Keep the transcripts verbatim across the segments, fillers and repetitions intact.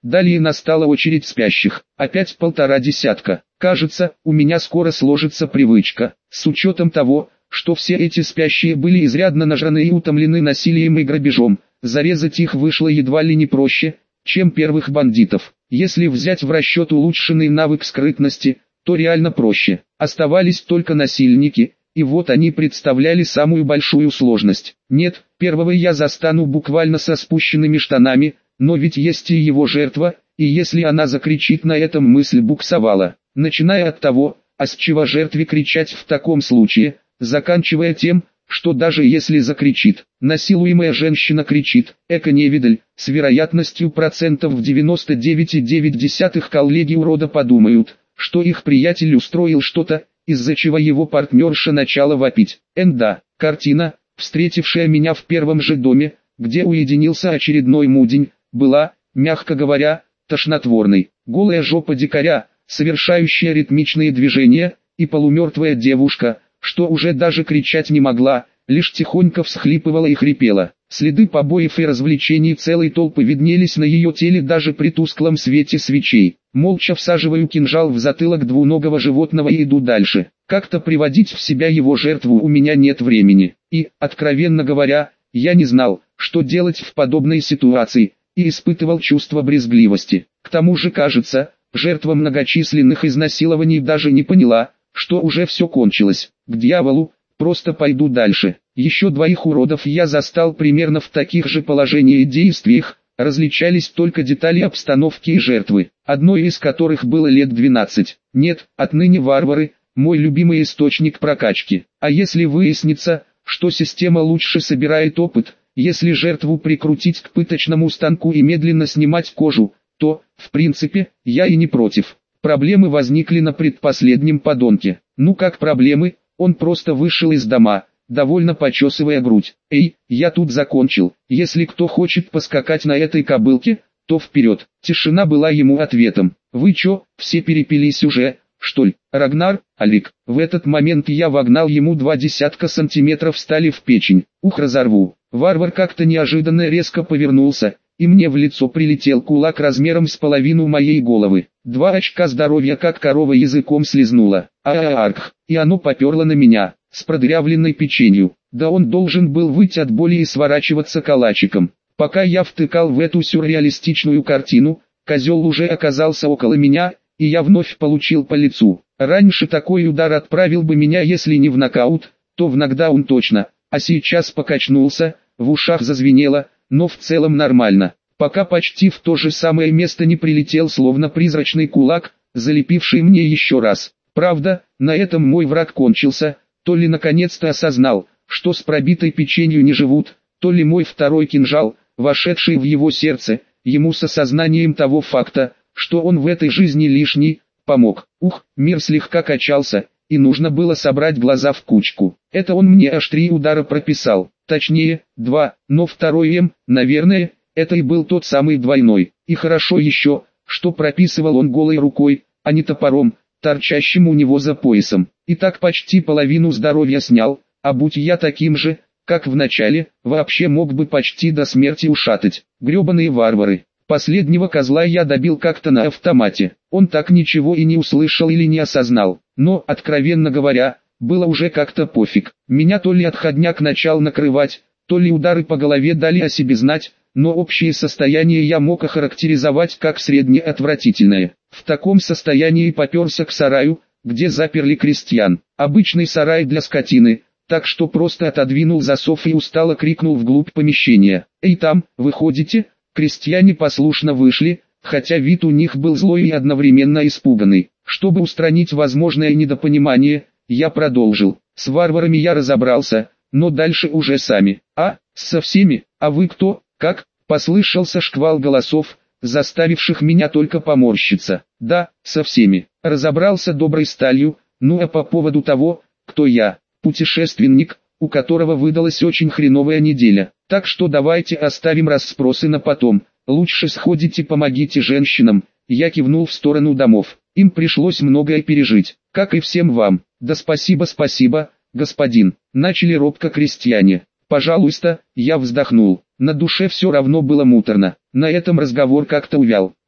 Далее настала очередь спящих, опять полтора десятка. Кажется, у меня скоро сложится привычка, с учетом того, что все эти спящие были изрядно нажраны и утомлены насилием и грабежом, зарезать их вышло едва ли не проще, чем первых бандитов. Если взять в расчет улучшенный навык скрытности, то реально проще. Оставались только насильники, и вот они представляли самую большую сложность. Нет, первого я застану буквально со спущенными штанами, но ведь есть и его жертва, и если она закричит, на этом мысль буксовала. Начиная от того, а с чего жертве кричать в таком случае, заканчивая тем, что даже если закричит, насилуемая женщина кричит, эко-невидаль, с вероятностью процентов в девяносто девять целых девять десятых коллеги урода подумают, что их приятель устроил что-то, из-за чего его партнерша начала вопить. Энда, картина, встретившая меня в первом же доме, где уединился очередной мудень, была, мягко говоря, тошнотворной. Голая жопа дикаря, совершающая ритмичные движения, и полумертвая девушка, что уже даже кричать не могла, лишь тихонько всхлипывала и хрипела. Следы побоев и развлечений целой толпы виднелись на ее теле даже при тусклом свете свечей. Молча всаживаю кинжал в затылок двуногого животного и иду дальше. Как-то приводить в себя его жертву у меня нет времени. И, откровенно говоря, я не знал, что делать в подобной ситуации, и испытывал чувство брезгливости. К тому же, кажется, жертва многочисленных изнасилований даже не поняла, что уже все кончилось. К дьяволу, просто пойду дальше. Еще двоих уродов я застал примерно в таких же положениях и действиях, различались только детали обстановки и жертвы, одной из которых было лет двенадцать. Нет, отныне варвары – мой любимый источник прокачки. А если выяснится, что система лучше собирает опыт, если жертву прикрутить к пыточному станку и медленно снимать кожу, то, в принципе, я и не против. Проблемы возникли на предпоследнем подонке. Ну как проблемы, он просто вышел из дома, довольно почесывая грудь. Эй, я тут закончил, если кто хочет поскакать на этой кобылке, то вперед. Тишина была ему ответом. Вы чё, все перепились уже, что ли? Рагнар, Алик. В этот момент я вогнал ему два десятка сантиметров стали в печень. Ух, разорву. Варвар как-то неожиданно резко повернулся, и мне в лицо прилетел кулак размером с половину моей головы. Два очка здоровья как корова языком слезнула. А-а-арх, и оно поперло на меня, с продырявленной печенью. Да он должен был выйти от боли и сворачиваться калачиком. Пока я втыкал в эту сюрреалистичную картину, козел уже оказался около меня, и я вновь получил по лицу. Раньше такой удар отправил бы меня если не в нокаут, то в нокдаун точно, а сейчас покачнулся, в ушах зазвенело, но в целом нормально. Пока почти в то же самое место не прилетел словно призрачный кулак, залепивший мне еще раз. Правда, на этом мой враг кончился, то ли наконец-то осознал, что с пробитой печенью не живут, то ли мой второй кинжал, вошедший в его сердце, ему с осознанием того факта, что он в этой жизни лишний, помог. Ух, мир слегка качался, и нужно было собрать глаза в кучку. Это он мне аж три удара прописал, точнее, два, но второй М, наверное, это и был тот самый двойной. И хорошо еще, что прописывал он голой рукой, а не топором, торчащим у него за поясом. И так почти половину здоровья снял, а будь я таким же, как в начале, вообще мог бы почти до смерти ушатать. Гребаные варвары. Последнего козла я добил как-то на автомате. Он так ничего и не услышал или не осознал. Но, откровенно говоря, было уже как-то пофиг. Меня то ли отходняк начал накрывать, то ли удары по голове дали о себе знать, но общее состояние я мог охарактеризовать как среднеотвратительное. В таком состоянии поперся к сараю, где заперли крестьян. Обычный сарай для скотины, так что просто отодвинул засов и устало крикнул вглубь помещения. «Эй там, вы ходите?» Крестьяне послушно вышли, хотя вид у них был злой и одновременно испуганный. Чтобы устранить возможное недопонимание, я продолжил. С варварами я разобрался, но дальше уже сами. А, со всеми, а вы кто, как? Послышался шквал голосов, заставивших меня только поморщиться. Да, со всеми. Разобрался доброй сталью, ну а по поводу того, кто я, путешественник, у которого выдалась очень хреновая неделя. Так что давайте оставим расспросы на потом, лучше сходите помогите женщинам. Я кивнул в сторону домов. Им пришлось многое пережить, как и всем вам. Да спасибо спасибо, господин. Начали робко крестьяне. Пожалуйста, я вздохнул. На душе все равно было муторно. На этом разговор как-то увял.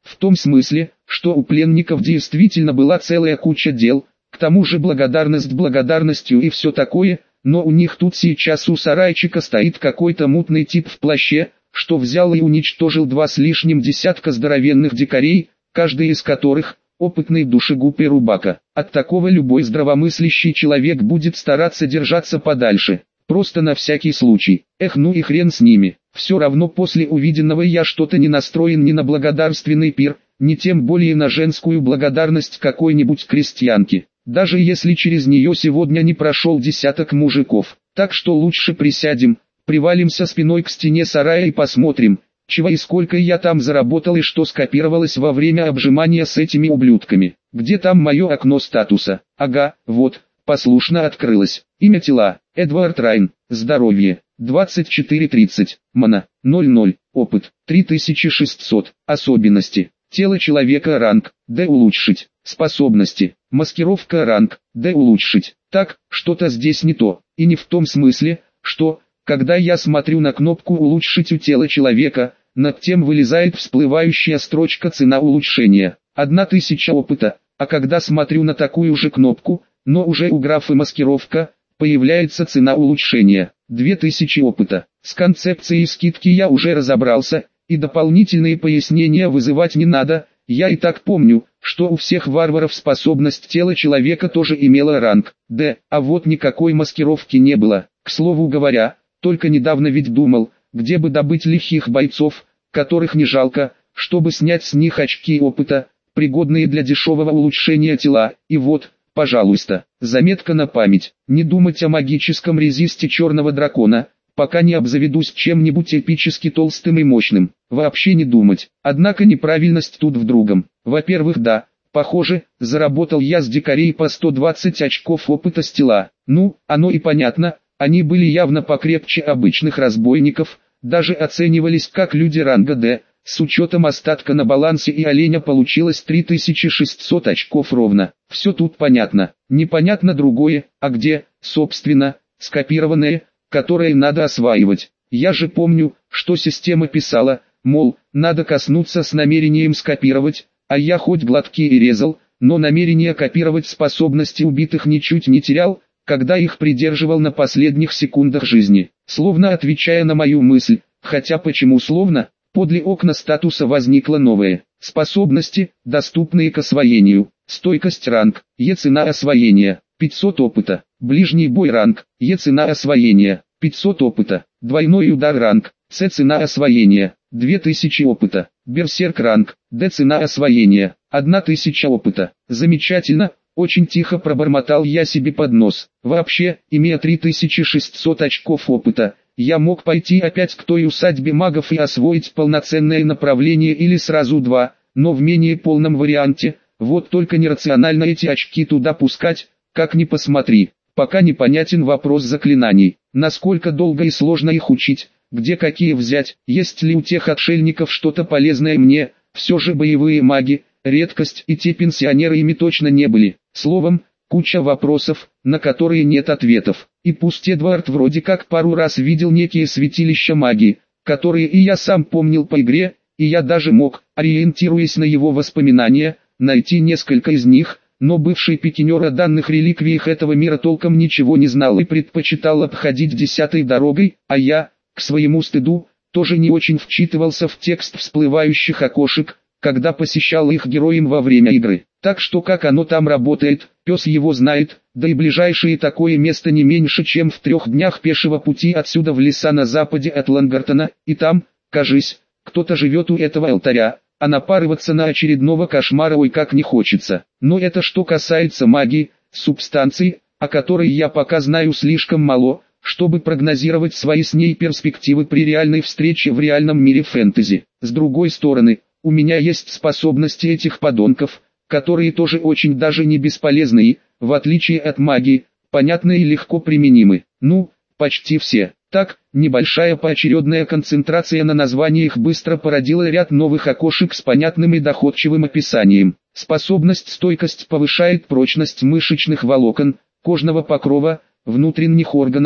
В том смысле, что у пленников действительно была целая куча дел, к тому же благодарность благодарностью и все такое, но у них тут сейчас у сарайчика стоит какой-то мутный тип в плаще, что взял и уничтожил два с лишним десятка здоровенных дикарей, каждый из которых – опытный душегуб и рубака. От такого любой здравомыслящий человек будет стараться держаться подальше, просто на всякий случай. Эх, ну и хрен с ними. Все равно после увиденного я что-то не настроен ни на благодарственный пир, ни тем более на женскую благодарность какой-нибудь крестьянки, даже если через нее сегодня не прошел десяток мужиков. Так что лучше присядем, привалимся спиной к стене сарая и посмотрим, чего и сколько я там заработал и что скопировалось во время обжимания с этими ублюдками. Где там мое окно статуса? Ага, вот, послушно открылось. Имя тела, Эдвард Райн, здоровье, двадцать четыре тридцать, мана, ноль ноль, опыт, три тысячи шестьсот, особенности, тело человека ранг, Д улучшить, способности, маскировка ранг, Д улучшить. Так, что-то здесь не то, и не в том смысле, что, когда я смотрю на кнопку улучшить у тела человека, над тем вылезает всплывающая строчка цена улучшения, одна тысяча опыта, а когда смотрю на такую же кнопку, но уже у графа маскировка, появляется цена улучшения, две тысячи опыта. С концепцией скидки я уже разобрался, и дополнительные пояснения вызывать не надо, я и так помню, что у всех варваров способность тела человека тоже имела ранг Д, а вот никакой маскировки не было. К слову говоря, только недавно ведь думал, где бы добыть лихих бойцов, которых не жалко, чтобы снять с них очки опыта, пригодные для дешевого улучшения тела, и вот, пожалуйста, заметка на память, не думать о магическом резисте черного дракона, пока не обзаведусь чем-нибудь эпически толстым и мощным, вообще не думать. Однако неправильность тут в другом. Во-первых, да, похоже, заработал я с дикарей по сто двадцать очков опыта с тела. Ну, оно и понятно, они были явно покрепче обычных разбойников, даже оценивались как люди ранга Д, с учетом остатка на балансе и оленя получилось три тысячи шестьсот очков ровно. Все тут понятно. Непонятно другое, а где, собственно, скопированное, которое надо осваивать. Я же помню, что система писала, мол, надо коснуться с намерением скопировать, а я хоть гладкий и резал, но намерение копировать способности убитых ничуть не терял, когда их придерживал на последних секундах жизни. Словно отвечая на мою мысль, хотя почему словно, подле окна статуса возникло новое. Способности, доступные к освоению. Стойкость ранг, Е цена освоения, пятьсот опыта. Ближний бой ранг, Е цена освоения, пятьсот опыта. Двойной удар ранг, С цена освоения, две тысячи опыта. Берсерк ранг, Д цена освоения, тысяча опыта. Замечательно, очень тихо пробормотал я себе под нос. Вообще, имея три тысячи шестьсот очков опыта, я мог пойти опять к той усадьбе магов и освоить полноценное направление или сразу два, но в менее полном варианте, вот только нерационально эти очки туда пускать, как ни посмотри. Пока непонятен вопрос заклинаний, насколько долго и сложно их учить, где какие взять, есть ли у тех отшельников что-то полезное мне, все же боевые маги, редкость и те пенсионеры ими точно не были. Словом, куча вопросов, на которые нет ответов. И пусть Эдвард вроде как пару раз видел некие святилища магии, которые и я сам помнил по игре, и я даже мог, ориентируясь на его воспоминания, найти несколько из них, но бывший пикинер о данных реликвиях этого мира толком ничего не знал и предпочитал обходить десятой дорогой, а я, к своему стыду, тоже не очень вчитывался в текст всплывающих окошек, когда посещал их героем во время игры. Так что как оно там работает, пес его знает, да и ближайшее такое место не меньше чем в трех днях пешего пути отсюда в леса на западе от Лангартона, и там, кажись, кто-то живет у этого алтаря, а напарываться на очередного кошмара ой как не хочется. Но это что касается магии, субстанции, о которой я пока знаю слишком мало, чтобы прогнозировать свои с ней перспективы при реальной встрече в реальном мире фэнтези. С другой стороны, у меня есть способности этих подонков, которые тоже очень даже не бесполезны и, в отличие от магии, понятны и легко применимы. Ну, почти все. Так, небольшая поочередная концентрация на названиях быстро породила ряд новых окошек с понятным и доходчивым описанием. Способность стойкость повышает прочность мышечных волокон, кожного покрова, внутренних органов,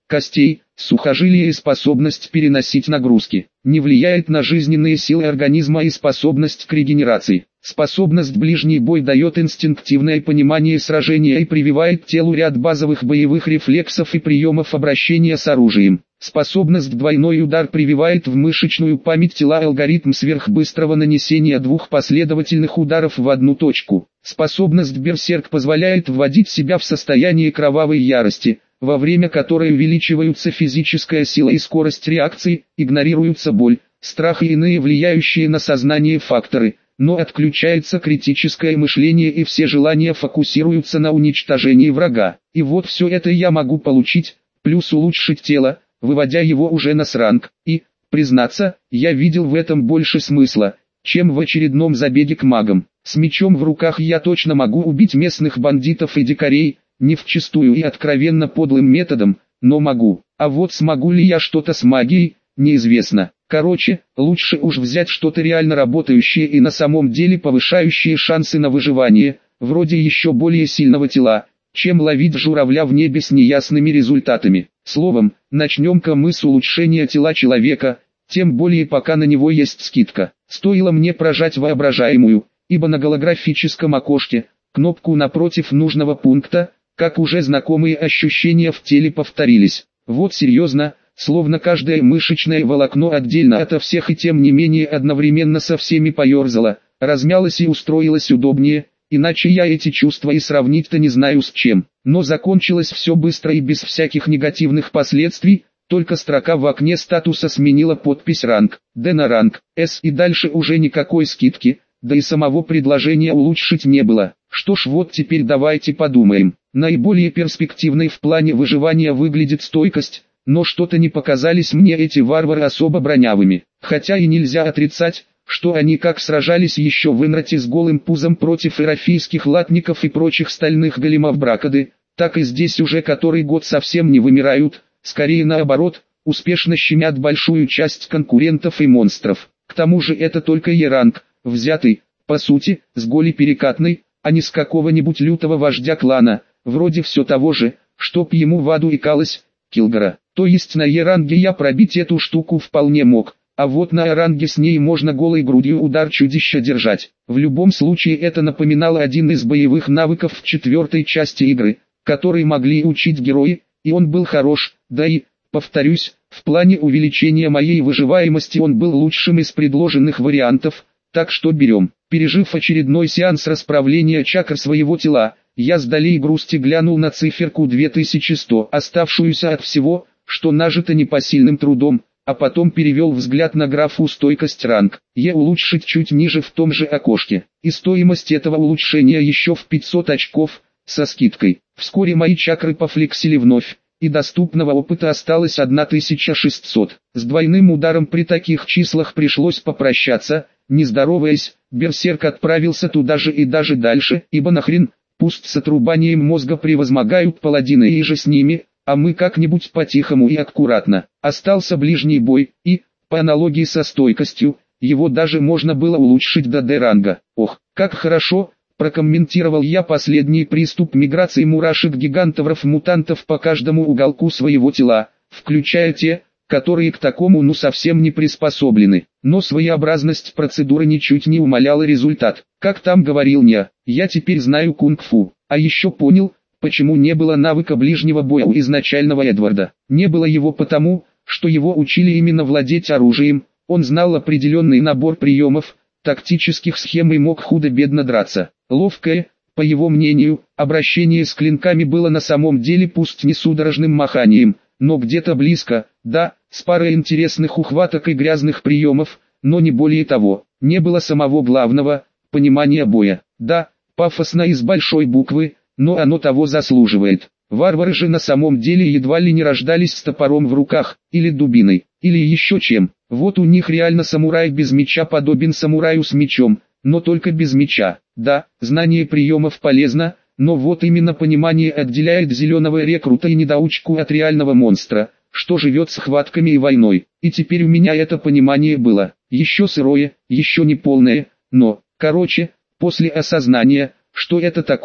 костей, сухожилия и способность переносить нагрузки. Не влияет на жизненные силы организма и способность к регенерации. Способность ближний бой дает инстинктивное понимание сражения и прививает телу ряд базовых боевых рефлексов и приемов обращения с оружием. Способность двойной удар прививает в мышечную память тела алгоритм сверхбыстрого нанесения двух последовательных ударов в одну точку. Способность берсерк позволяет вводить себя в состояние кровавой ярости, во время которой увеличиваются физическая сила и скорость реакции, игнорируются боль, страх и иные влияющие на сознание факторы, но отключается критическое мышление и все желания фокусируются на уничтожении врага. И вот все это я могу получить, плюс улучшить тело, выводя его уже на сранг, и, признаться, я видел в этом больше смысла, чем в очередном забеге к магам. С мечом в руках я точно могу убить местных бандитов и дикарей, не вчистую и откровенно подлым методом, но могу. А вот смогу ли я что-то с магией, неизвестно. Короче, лучше уж взять что-то реально работающее и на самом деле повышающее шансы на выживание, вроде еще более сильного тела, чем ловить журавля в небе с неясными результатами. Словом, начнем-ка мы с улучшения тела человека, тем более пока на него есть скидка. Стоило мне прожать воображаемую, ибо на голографическом окошке, кнопку напротив нужного пункта, как уже знакомые ощущения в теле повторились. Вот серьезно, словно каждое мышечное волокно отдельно ото всех и тем не менее одновременно со всеми поерзало, размялось и устроилось удобнее, иначе я эти чувства и сравнить-то не знаю с чем. Но закончилось все быстро и без всяких негативных последствий, только строка в окне статуса сменила подпись ранг, Д на ранг, С и дальше уже никакой скидки, да и самого предложения улучшить не было. Что ж, вот теперь давайте подумаем. Наиболее перспективной в плане выживания выглядит стойкость, но что-то не показались мне эти варвары особо бронявыми. Хотя и нельзя отрицать, что они как сражались еще в Инрате с голым пузом против ирофийских латников и прочих стальных големов Бракады, так и здесь уже который год совсем не вымирают, скорее наоборот, успешно щемят большую часть конкурентов и монстров. К тому же это только Е-ранг, взятый, по сути, с голи перекатной, а не с какого-нибудь лютого вождя клана, вроде все того же, чтоб ему в аду икалось, Килгора. То есть на Е-ранге я пробить эту штуку вполне мог, а вот на А-ранге с ней можно голой грудью удар чудища держать. В любом случае это напоминало один из боевых навыков в четвертой части игры, который могли учить герои, и он был хорош, да и, повторюсь, в плане увеличения моей выживаемости он был лучшим из предложенных вариантов, так что берем. Пережив очередной сеанс расправления чакр своего тела, я с долей грусти глянул на циферку две тысячи сто, оставшуюся от всего, что нажито непосильным трудом, а потом перевел взгляд на графу «Стойкость ранг». Е улучшить чуть ниже в том же окошке. И стоимость этого улучшения еще в пятьсот очков, со скидкой. Вскоре мои чакры пофлексили вновь, и доступного опыта осталось тысяча шестьсот. С двойным ударом при таких числах пришлось попрощаться, не здороваясь, берсерк отправился туда же и даже дальше, ибо нахрен, пусть с отрубанием мозга превозмогают паладины и же с ними, а мы как-нибудь по-тихому и аккуратно. Остался ближний бой, и, по аналогии со стойкостью, его даже можно было улучшить до Д-ранга. Ох, как хорошо, прокомментировал я последний приступ миграции мурашек-гигантовров-мутантов по каждому уголку своего тела, включая те, которые к такому ну совсем не приспособлены. Но своеобразность процедуры ничуть не умаляла результат. Как там говорил Ня, я теперь знаю кунг-фу, а еще понял, почему не было навыка ближнего боя у изначального Эдварда. Не было его потому, что его учили именно владеть оружием, он знал определенный набор приемов, тактических схем и мог худо-бедно драться. Ловкое, по его мнению, обращение с клинками было на самом деле пусть не судорожным маханием, но где-то близко, да, с парой интересных ухваток и грязных приемов, но не более того. Не было самого главного, понимания боя. Да, пафосно и с большой буквы, но оно того заслуживает. Варвары же на самом деле едва ли не рождались с топором в руках, или дубиной, или еще чем. Вот у них реально самурай без меча подобен самураю с мечом, но только без меча. Да, знание приемов полезно, но вот именно понимание отделяет зеленого рекрута и недоучку от реального монстра, что живет схватками и войной. И теперь у меня это понимание было, еще сырое, еще не полное, но, короче, после осознания, что это такое,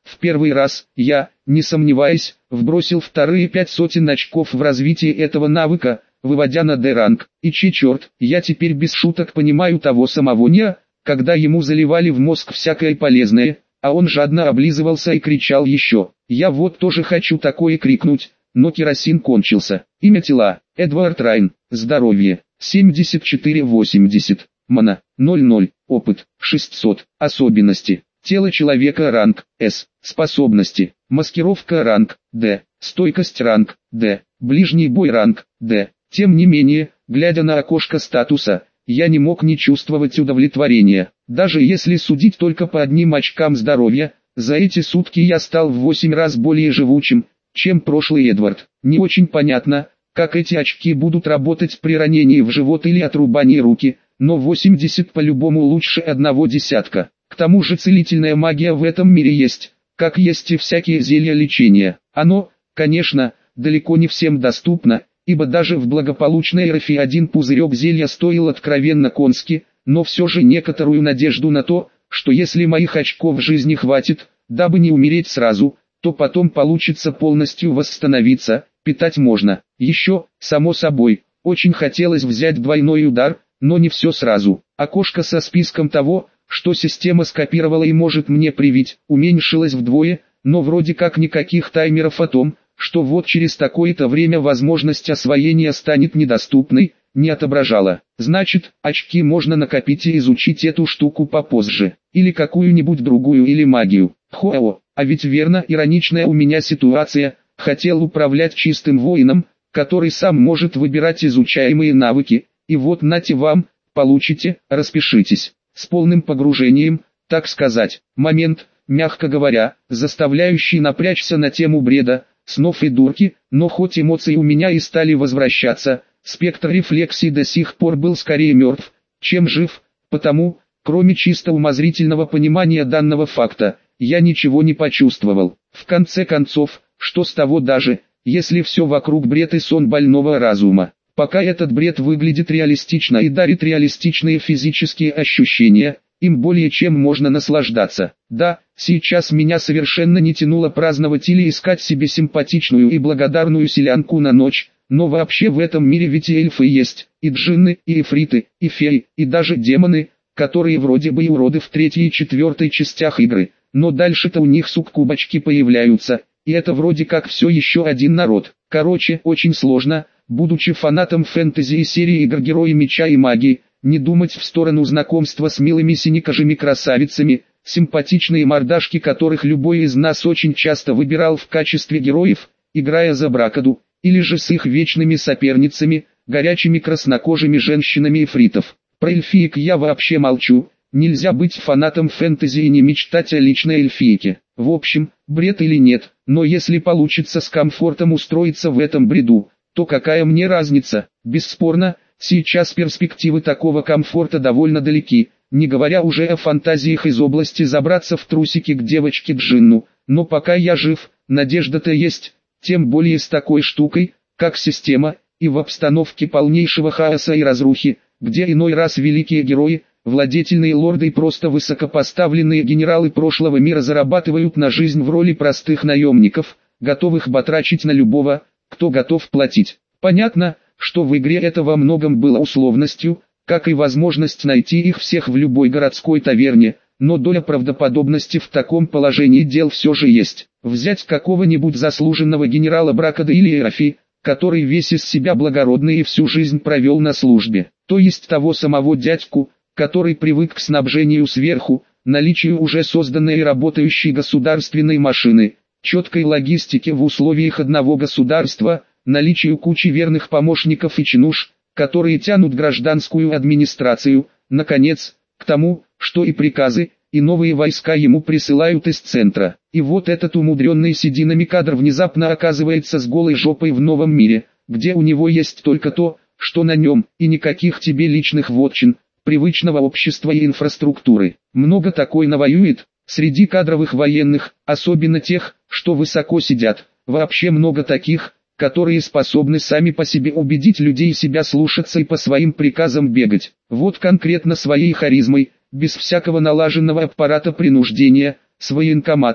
В первый раз, я, не сомневаясь, вбросил вторые пять сотен очков в развитие этого навыка, выводя на Д-ранг. И че черт, я теперь без шуток понимаю того самого Неа, когда ему заливали в мозг всякое полезное, а он жадно облизывался и кричал еще. Я вот тоже хочу такое крикнуть, но керосин кончился. Имя тела, Эдвард Райн, здоровье, семьдесят четыре восемьдесят, мана, ноль ноль, опыт, шестьсот, особенности. Тело человека ранг С, способности, маскировка ранг Д, стойкость ранг Д, ближний бой ранг Д. Тем не менее, глядя на окошко статуса, я не мог не чувствовать удовлетворения. Даже если судить только по одним очкам здоровья, за эти сутки я стал в восемь раз более живучим, чем прошлый Эдвард. Не очень понятно, как эти очки будут работать при ранении в живот или отрубании руки, но восемьдесят по-любому лучше одного десятка. К тому же целительная магия в этом мире есть, как есть и всякие зелья лечения. Оно, конечно, далеко не всем доступно, ибо даже в благополучной эр эф один пузырек зелья стоил откровенно конски, но все же некоторую надежду на то, что если моих очков жизни хватит, дабы не умереть сразу, то потом получится полностью восстановиться, питать можно. Еще, само собой, очень хотелось взять двойной удар, но не все сразу. Окошко со списком того, что система скопировала и может мне привить, уменьшилось вдвое, но вроде как никаких таймеров о том, что вот через такое-то время возможность освоения станет недоступной, не отображала. Значит, очки можно накопить и изучить эту штуку попозже, или какую-нибудь другую или магию. Хоу, а ведь верно ироничная у меня ситуация, хотел управлять чистым воином, который сам может выбирать изучаемые навыки, и вот нате вам, получите, распишитесь. С полным погружением, так сказать, момент, мягко говоря, заставляющий напрячься на тему бреда, снов и дурки, но хоть эмоции у меня и стали возвращаться, спектр рефлексий до сих пор был скорее мертв, чем жив, потому, кроме чисто умозрительного понимания данного факта, я ничего не почувствовал. В конце концов, что с того даже, если все вокруг бред и сон больного разума. Пока этот бред выглядит реалистично и дарит реалистичные физические ощущения, им более чем можно наслаждаться. Да, сейчас меня совершенно не тянуло праздновать или искать себе симпатичную и благодарную селянку на ночь, но вообще в этом мире ведь и эльфы есть, и джинны, и эфриты, и феи, и даже демоны, которые вроде бы и уроды в третьей и четвертой частях игры, но дальше-то у них суккубочки появляются, и это вроде как все еще один народ. Короче, очень сложно, будучи фанатом фэнтези и серии игр Герои Меча и Магии, не думать в сторону знакомства с милыми синекожими красавицами, симпатичные мордашки которых любой из нас очень часто выбирал в качестве героев, играя за Бракаду, или же с их вечными соперницами, горячими краснокожими женщинами-эфритов. Про эльфиек я вообще молчу, нельзя быть фанатом фэнтези и не мечтать о личной эльфийке. В общем, бред или нет, но если получится с комфортом устроиться в этом бреду, то какая мне разница? Бесспорно, сейчас перспективы такого комфорта довольно далеки, не говоря уже о фантазиях из области забраться в трусики к девочке Джинну, но пока я жив, надежда-то есть, тем более с такой штукой, как система, и в обстановке полнейшего хаоса и разрухи, где иной раз великие герои, владетельные лорды и просто высокопоставленные генералы прошлого мира зарабатывают на жизнь в роли простых наемников, готовых батрачить на любого, кто готов платить. Понятно, что в игре это во многом было условностью, как и возможность найти их всех в любой городской таверне, но доля правдоподобности в таком положении дел все же есть. Взять какого-нибудь заслуженного генерала Бракада или Эрафи, который весь из себя благородный и всю жизнь провел на службе, то есть того самого дядьку, который привык к снабжению сверху, наличию уже созданной и работающей государственной машины, четкой логистике в условиях одного государства, наличию кучи верных помощников и чинуш, которые тянут гражданскую администрацию, наконец, к тому, что и приказы, и новые войска ему присылают из центра. И вот этот умудренный сединами кадр внезапно оказывается с голой жопой в новом мире, где у него есть только то, что на нем, и никаких тебе личных вотчин, привычного общества и инфраструктуры. Много такой навоюет, среди кадровых военных, особенно тех, что высоко сидят, вообще много таких, которые способны сами по себе убедить людей себя слушаться и по своим приказам бегать. Вот конкретно своей харизмой, без всякого налаженного аппарата принуждения, с военкоматами,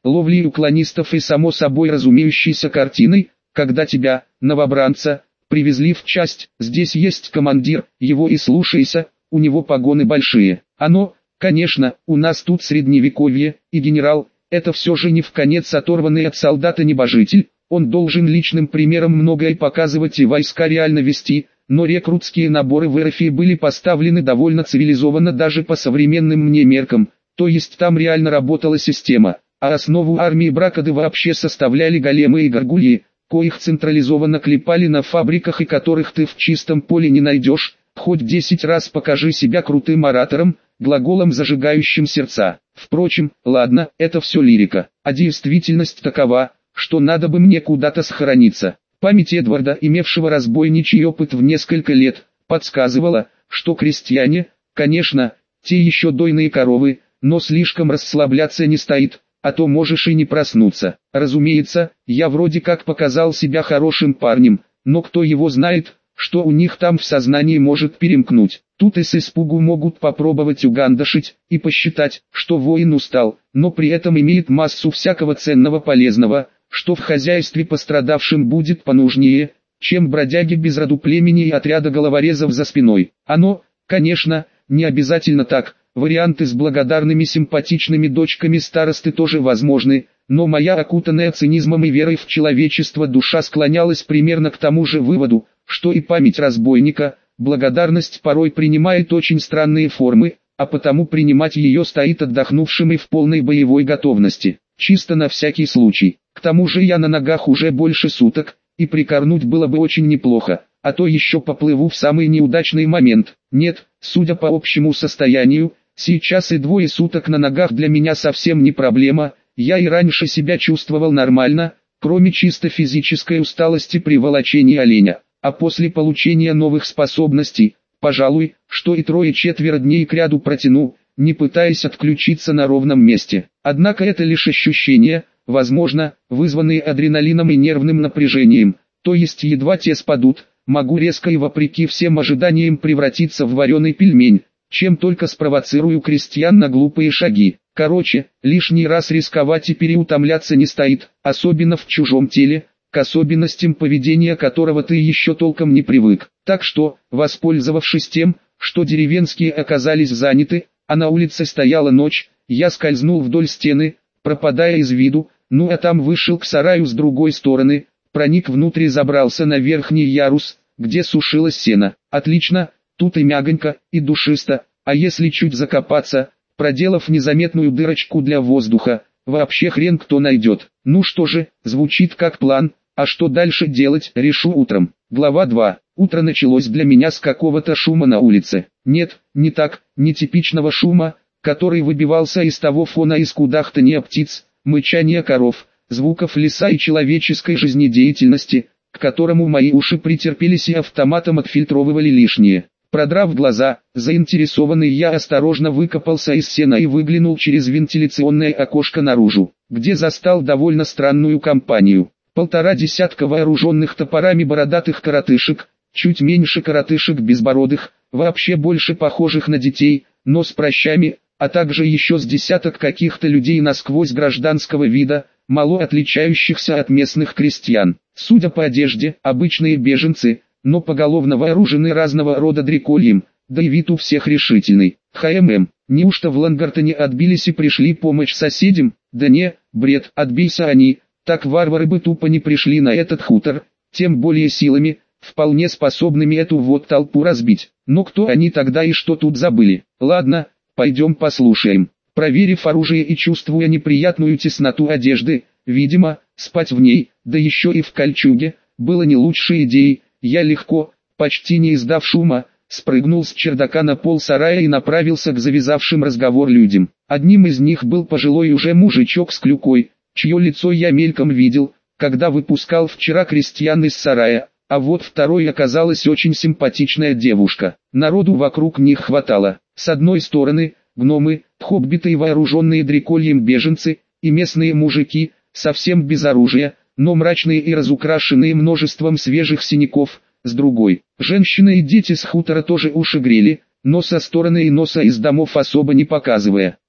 ловлей уклонистов и само собой разумеющейся картиной, когда тебя, новобранца, привезли в часть, здесь есть командир, его и слушайся, у него погоны большие. Оно, конечно, у нас тут средневековье, и генерал, это все же не вконец оторванный от солдата небожитель, он должен личным примером многое показывать и войска реально вести, но рекрутские наборы в РФ были поставлены довольно цивилизованно даже по современным мне меркам, то есть там реально работала система, а основу армии Бракады вообще составляли големы и горгульи, коих централизованно клепали на фабриках и которых ты в чистом поле не найдешь, хоть десять раз покажи себя крутым оратором, глаголом зажигающим сердца. Впрочем, ладно, это все лирика, а действительность такова, что надо бы мне куда-то схорониться. Память Эдварда, имевшего разбойничий опыт в несколько лет, подсказывала, что крестьяне, конечно, те еще дойные коровы, но слишком расслабляться не стоит, а то можешь и не проснуться. Разумеется, я вроде как показал себя хорошим парнем, но кто его знает, что у них там в сознании может перемкнуть. Тут и с испугу могут попробовать угандашить и посчитать, что воин устал, но при этом имеет массу всякого ценного полезного, что в хозяйстве пострадавшим будет понужнее, чем бродяги без роду племени и отряда головорезов за спиной. Оно, конечно, не обязательно так, варианты с благодарными симпатичными дочками старосты тоже возможны, но моя окутанная цинизмом и верой в человечество душа склонялась примерно к тому же выводу, что и память разбойника, благодарность порой принимает очень странные формы, а потому принимать ее стоит отдохнувшим и в полной боевой готовности, чисто на всякий случай. К тому же я на ногах уже больше суток, и прикорнуть было бы очень неплохо, а то еще поплыву в самый неудачный момент. Нет, судя по общему состоянию, сейчас и двое суток на ногах для меня совсем не проблема, я и раньше себя чувствовал нормально, кроме чисто физической усталости при волочении оленя, а после получения новых способностей, пожалуй, что и трое-четверо дней кряду протяну, не пытаясь отключиться на ровном месте. Однако это лишь ощущения, возможно, вызванные адреналином и нервным напряжением, то есть едва те спадут, могу резко и вопреки всем ожиданиям превратиться в вареный пельмень, чем только спровоцирую крестьян на глупые шаги. Короче, лишний раз рисковать и переутомляться не стоит, особенно в чужом теле, к особенностям поведения которого ты еще толком не привык. Так что, воспользовавшись тем, что деревенские оказались заняты, а на улице стояла ночь, я скользнул вдоль стены, пропадая из виду, ну а там вышел к сараю с другой стороны, проник внутрь и забрался на верхний ярус, где сушилось сено. Отлично, тут и мягонько, и душисто, а если чуть закопаться, проделав незаметную дырочку для воздуха, вообще хрен кто найдет. Ну что же, звучит как план, а что дальше делать, решу утром. Глава два. Утро началось для меня с какого-то шума на улице. Нет, не так, не типичного шума, который выбивался из того фона из кудахтания птиц, мычания коров, звуков леса и человеческой жизнедеятельности, к которому мои уши претерпелись и автоматом отфильтровывали лишнее. Продрав глаза, заинтересованный я осторожно выкопался из сена и выглянул через вентиляционное окошко наружу, где застал довольно странную компанию. Полтора десятка вооруженных топорами бородатых коротышек, чуть меньше коротышек безбородых, вообще больше похожих на детей, но с пращами, а также еще с десяток каких-то людей насквозь гражданского вида, мало отличающихся от местных крестьян. Судя по одежде, обычные беженцы, но поголовно вооружены разного рода дрекольем, да и вид у всех решительный. ХММ, неужто в Лангартоне отбились и пришли помощь соседям? Да не, бред, отбейся они, так варвары бы тупо не пришли на этот хутор, тем более силами, вполне способными эту вот толпу разбить. Но кто они тогда и что тут забыли? Ладно, пойдем послушаем. Проверив оружие и чувствуя неприятную тесноту одежды, видимо, спать в ней, да еще и в кольчуге, было не лучшей идеей. Я легко, почти не издав шума, спрыгнул с чердака на пол сарая и направился к завязавшим разговор людям. Одним из них был пожилой уже мужичок с клюкой, чье лицо я мельком видел, когда выпускал вчера крестьян из сарая, а вот второй оказалась очень симпатичная девушка. Народу вокруг них хватало. С одной стороны, гномы, хоббиты и вооруженные дрекольем беженцы, и местные мужики, совсем без оружия, но мрачные и разукрашенные множеством свежих синяков, с другой. Женщины и дети с хутора тоже уши грели, но со стороны и носа из домов особо не показывая.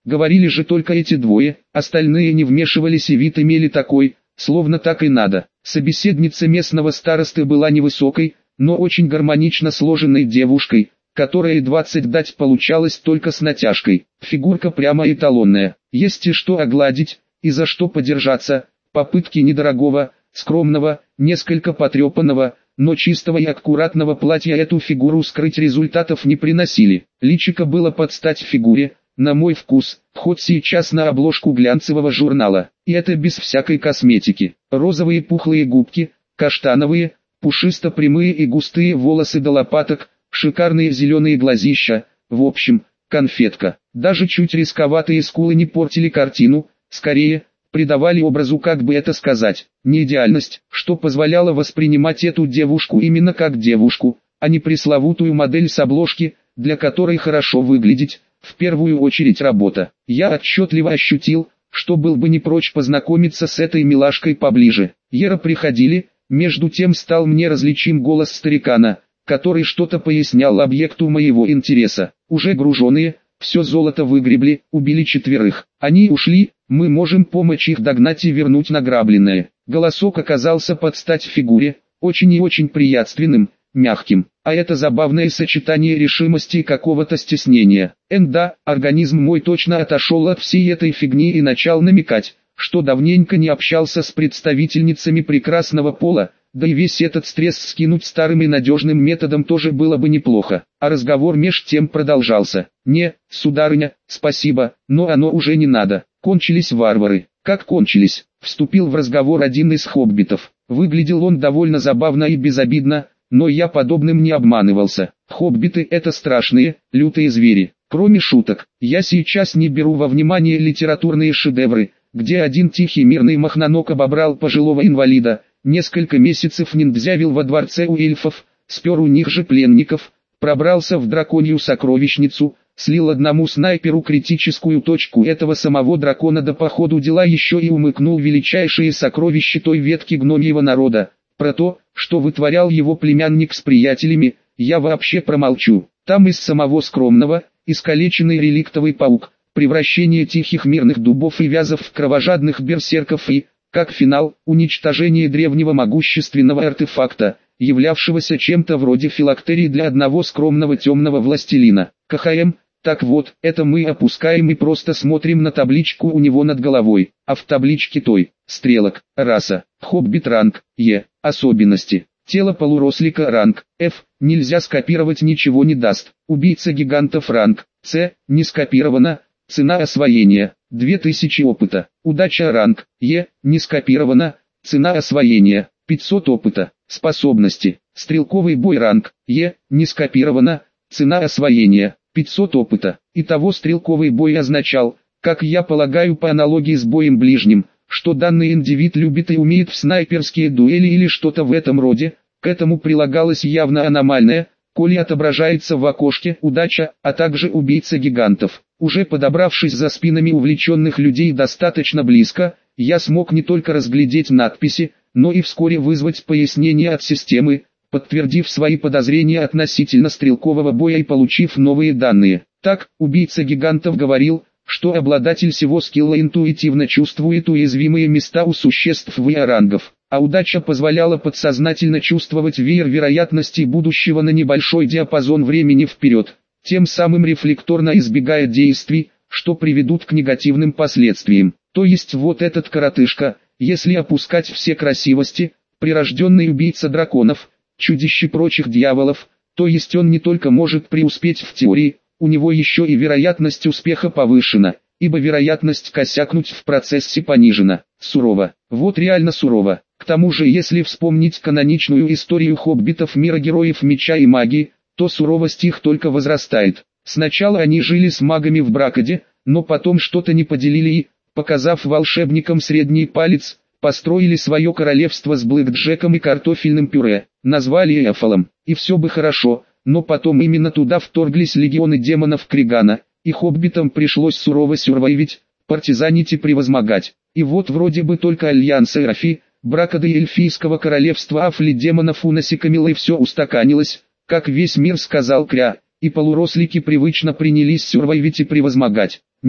Говорили же только эти двое, остальные не вмешивались, и вид имели такой, словно так и надо. Собеседница местного старосты была невысокой, но очень гармонично сложенной девушкой, которая двадцать дать получалось только с натяжкой. Фигурка прямо эталонная, есть и что огладить, и за что подержаться. Попытки недорогого, скромного, несколько потрепанного, но чистого и аккуратного платья эту фигуру скрыть результатов не приносили. Личико было под стать фигуре, на мой вкус, хоть сейчас на обложку глянцевого журнала, и это без всякой косметики. Розовые пухлые губки, каштановые, пушисто прямые и густые волосы до лопаток, шикарные зеленые глазища, в общем, конфетка. Даже чуть рисковатые скулы не портили картину, скорее, придавали образу, как бы это сказать, не идеальность, что позволяло воспринимать эту девушку именно как девушку, а не пресловутую модель с обложки, для которой хорошо выглядеть, в первую очередь работа. Я отчетливо ощутил, что был бы не прочь познакомиться с этой милашкой поближе. Ера приходили, между тем стал мне различим голос старикана, который что-то пояснял объекту моего интереса. Уже груженные, все золото выгребли, убили четверых. Они ушли, мы можем помочь их догнать и вернуть награбленное. Голосок оказался под стать фигуре, очень и очень приятственным, мягким. А это забавное сочетание решимости и какого-то стеснения. Эн да, организм мой точно отошел от всей этой фигни и начал намекать, что давненько не общался с представительницами прекрасного пола, да и весь этот стресс скинуть старым и надежным методом тоже было бы неплохо. А разговор меж тем продолжался. «Не, сударыня, спасибо, но оно уже не надо. Кончились варвары». «Как кончились?» — вступил в разговор один из хоббитов. Выглядел он довольно забавно и безобидно, но я подобным не обманывался. Хоббиты — это страшные, лютые звери. Кроме шуток, я сейчас не беру во внимание литературные шедевры, где один тихий мирный махноног обобрал пожилого инвалида, несколько месяцев ниндзявил во дворце у эльфов, спер у них же пленников, пробрался в драконью сокровищницу, слил одному снайперу критическую точку этого самого дракона, да по ходу дела еще и умыкнул величайшие сокровища той ветки гномьего народа. Про то, что вытворял его племянник с приятелями, я вообще промолчу. Там из самого скромного, искалеченный реликтовый паук, превращение тихих мирных дубов и вязов в кровожадных берсерков и, как финал, уничтожение древнего могущественного артефакта, являвшегося чем-то вроде филактерии для одного скромного темного властелина. КХМ, так вот, это мы опускаем и просто смотрим на табличку у него над головой, а в табличке той, стрелок, раса, хоббит ранг, Е, особенности, тело полурослика ранг, F, нельзя скопировать, ничего не даст, убийца гигантов ранг, С, не скопировано, цена освоения, две тысячи опыта, удача ранг, Е, не скопировано, цена освоения, пятьсот опыта, способности, стрелковый бой ранг, Е, не скопировано, цена освоения, пятьсот опыта. Итого стрелковый бой означал, как я полагаю по аналогии с боем ближним, что данный индивид любит и умеет в снайперские дуэли или что-то в этом роде. К этому прилагалось явно аномальное, коли отображается в окошке удача, а также убийца гигантов. Уже подобравшись за спинами увлеченных людей достаточно близко, я смог не только разглядеть надписи, но и вскоре вызвать пояснение от системы, подтвердив свои подозрения относительно стрелкового боя и получив новые данные. Так, убийца гигантов говорил, что обладатель всего скилла интуитивно чувствует уязвимые места у существ ви-рангов, а удача позволяла подсознательно чувствовать веер вероятностей будущего на небольшой диапазон времени вперед, тем самым рефлекторно избегая действий, что приведут к негативным последствиям. То есть вот этот коротышка, если опускать все красивости, прирожденный убийца драконов, чудище прочих дьяволов, то есть он не только может преуспеть в теории, у него еще и вероятность успеха повышена, ибо вероятность косякнуть в процессе понижена. Сурово, вот реально сурово. К тому же, если вспомнить каноничную историю хоббитов мира героев меча и магии, то суровость их только возрастает. Сначала они жили с магами в Бракаде, но потом что-то не поделили и, показав волшебникам средний палец, построили свое королевство с блэкджеком и картофельным пюре, назвали Эфалом, и все бы хорошо, но потом именно туда вторглись легионы демонов Кригана, и хоббитам пришлось сурово сюрвайвить, партизанить и превозмогать. И вот вроде бы только альянс Эрафи, Бракады и эльфийского королевства Афли демонов унасекомило и все устаканилось, как весь мир сказал Кря, и полурослики привычно принялись сюрвайвить и превозмогать. Нет,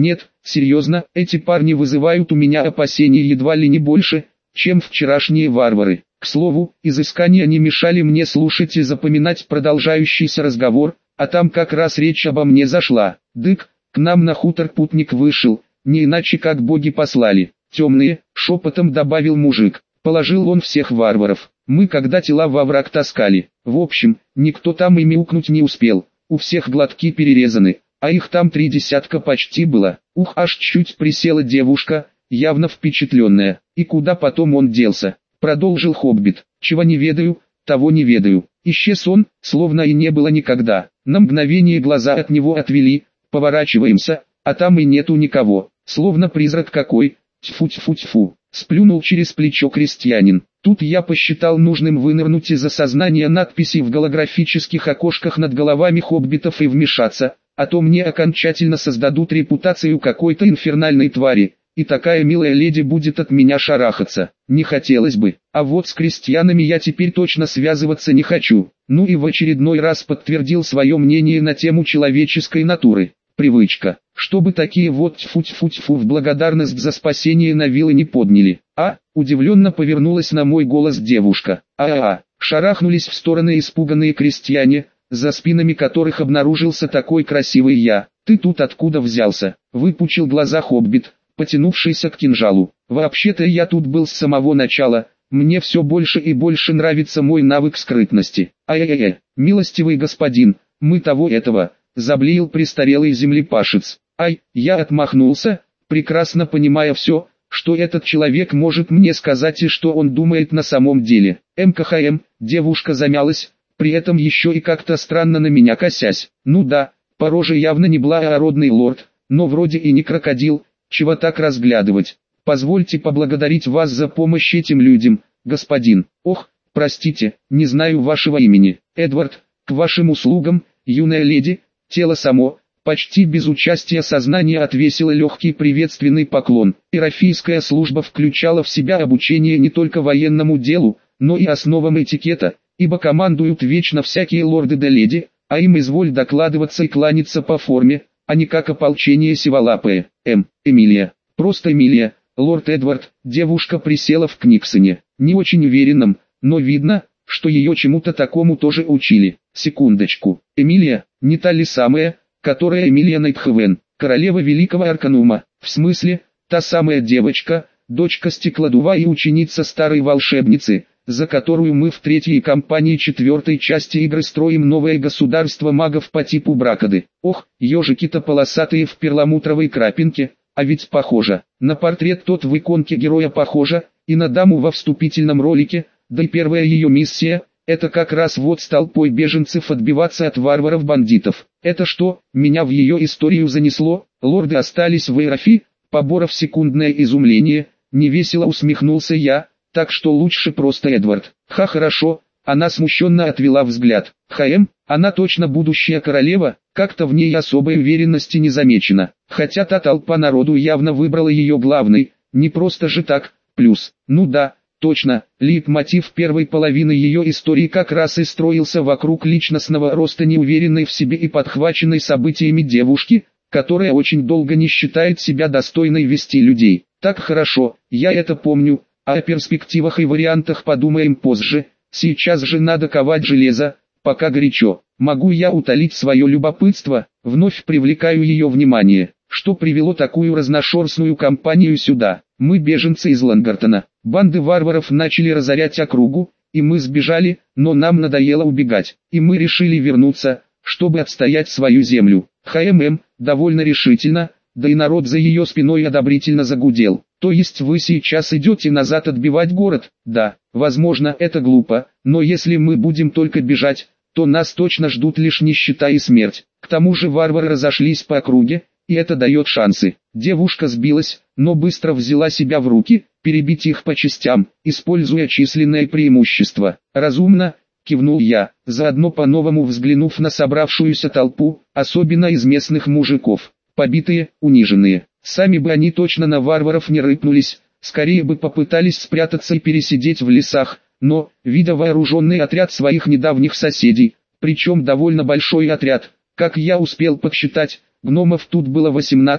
Серьезно, эти парни вызывают у меня опасения едва ли не больше, чем вчерашние варвары. К слову, изыскания не мешали мне слушать и запоминать продолжающийся разговор, а там как раз речь обо мне зашла. Дык, к нам на хутор путник вышел, не иначе как боги послали. Темные, шепотом добавил мужик, положил он всех варваров. Мы когда тела во враг таскали. В общем, никто там и мяукнуть не успел, у всех глотки перерезаны, а их там три десятка почти было. Ух, аж чуть присела девушка, явно впечатленная. И куда потом он делся? Продолжил хоббит. Чего не ведаю, того не ведаю. Исчез он, словно и не было никогда. На мгновение глаза от него отвели, поворачиваемся, а там и нету никого. Словно призрак какой, тьфу-тьфу-тьфу. Сплюнул через плечо крестьянин. Тут я посчитал нужным вынырнуть из осознания надписей в голографических окошках над головами хоббитов и вмешаться, а то мне окончательно создадут репутацию какой-то инфернальной твари, и такая милая леди будет от меня шарахаться. Не хотелось бы, а вот с крестьянами я теперь точно связываться не хочу. Ну и в очередной раз подтвердил свое мнение на тему человеческой натуры. Привычка, чтобы такие вот тьфу-тьфу-тьфу в благодарность за спасение на вилы не подняли. А, удивленно повернулась на мой голос девушка. А-а-а, шарахнулись в стороны испуганные крестьяне, за спинами которых обнаружился такой красивый я. Ты тут откуда взялся? Выпучил глаза хоббит, потянувшийся к кинжалу. Вообще-то я тут был с самого начала, мне все больше и больше нравится мой навык скрытности. Ай-яй-яй, милостивый господин, мы того этого... Заблеял престарелый землепашец. Ай, я отмахнулся, прекрасно понимая все, что этот человек может мне сказать и что он думает на самом деле. МКХМ, девушка замялась, при этом еще и как-то странно на меня косясь. Ну да, по роже явно не благородный лорд, но вроде и не крокодил, чего так разглядывать. Позвольте поблагодарить вас за помощь этим людям, господин. Ох, простите, не знаю вашего имени. Эдвард, к вашим услугам, юная леди. Тело само, почти без участия сознания отвесило легкий приветственный поклон. Ирофийская служба включала в себя обучение не только военному делу, но и основам этикета, ибо командуют вечно всякие лорды да леди, а им изволь докладываться и кланяться по форме, а не как ополчение сиволапое. М. Эмилия. Просто Эмилия. Лорд Эдвард. Девушка присела в Книксоне. Не очень уверенном, но видно, что ее чему-то такому тоже учили. Секундочку. Эмилия, не та ли самая, которая Эмилия Найтхевен, королева Великого Арканума? В смысле, та самая девочка, дочка Стеклодува и ученица старой волшебницы, за которую мы в третьей кампании четвертой части игры строим новое государство магов по типу Бракады. Ох, ежики-то полосатые в перламутровой крапинке, а ведь похоже. На портрет тот в иконке героя похоже, и на даму во вступительном ролике, да и первая ее миссия – это как раз вот с толпой беженцев отбиваться от варваров-бандитов. Это что, меня в ее историю занесло? Лорды остались в Иерофи? Поборов секундное изумление, невесело усмехнулся я, так что лучше просто Эдвард. Ха, хорошо, она смущенно отвела взгляд. ХМ, она точно будущая королева, как-то в ней особой уверенности не замечено. Хотя та толпа народу явно выбрала ее главной, не просто же так, плюс, ну да. Точно, лейтмотив первой половины ее истории как раз и строился вокруг личностного роста неуверенной в себе и подхваченной событиями девушки, которая очень долго не считает себя достойной вести людей. Так хорошо, я это помню, а о перспективах и вариантах подумаем позже, сейчас же надо ковать железо, пока горячо. Могу я утолить свое любопытство, вновь привлекаю ее внимание. Что привело такую разношерстную компанию сюда? Мы беженцы из Лангартона. Банды варваров начали разорять округу, и мы сбежали, но нам надоело убегать, и мы решили вернуться, чтобы отстоять свою землю. ХММ, довольно решительно, да и народ за ее спиной одобрительно загудел. То есть вы сейчас идете назад отбивать город? Да, возможно это глупо, но если мы будем только бежать, то нас точно ждут лишь нищета и смерть. К тому же варвары разошлись по округе, и это дает шансы. Девушка сбилась, но быстро взяла себя в руки, перебить их по частям, используя численное преимущество. Разумно, кивнул я, заодно по-новому взглянув на собравшуюся толпу, особенно из местных мужиков. Побитые, униженные. Сами бы они точно на варваров не рыпнулись, скорее бы попытались спрятаться и пересидеть в лесах, но, видя вооруженный отряд своих недавних соседей, причем довольно большой отряд, как я успел подсчитать, гномов тут было восемнадцать,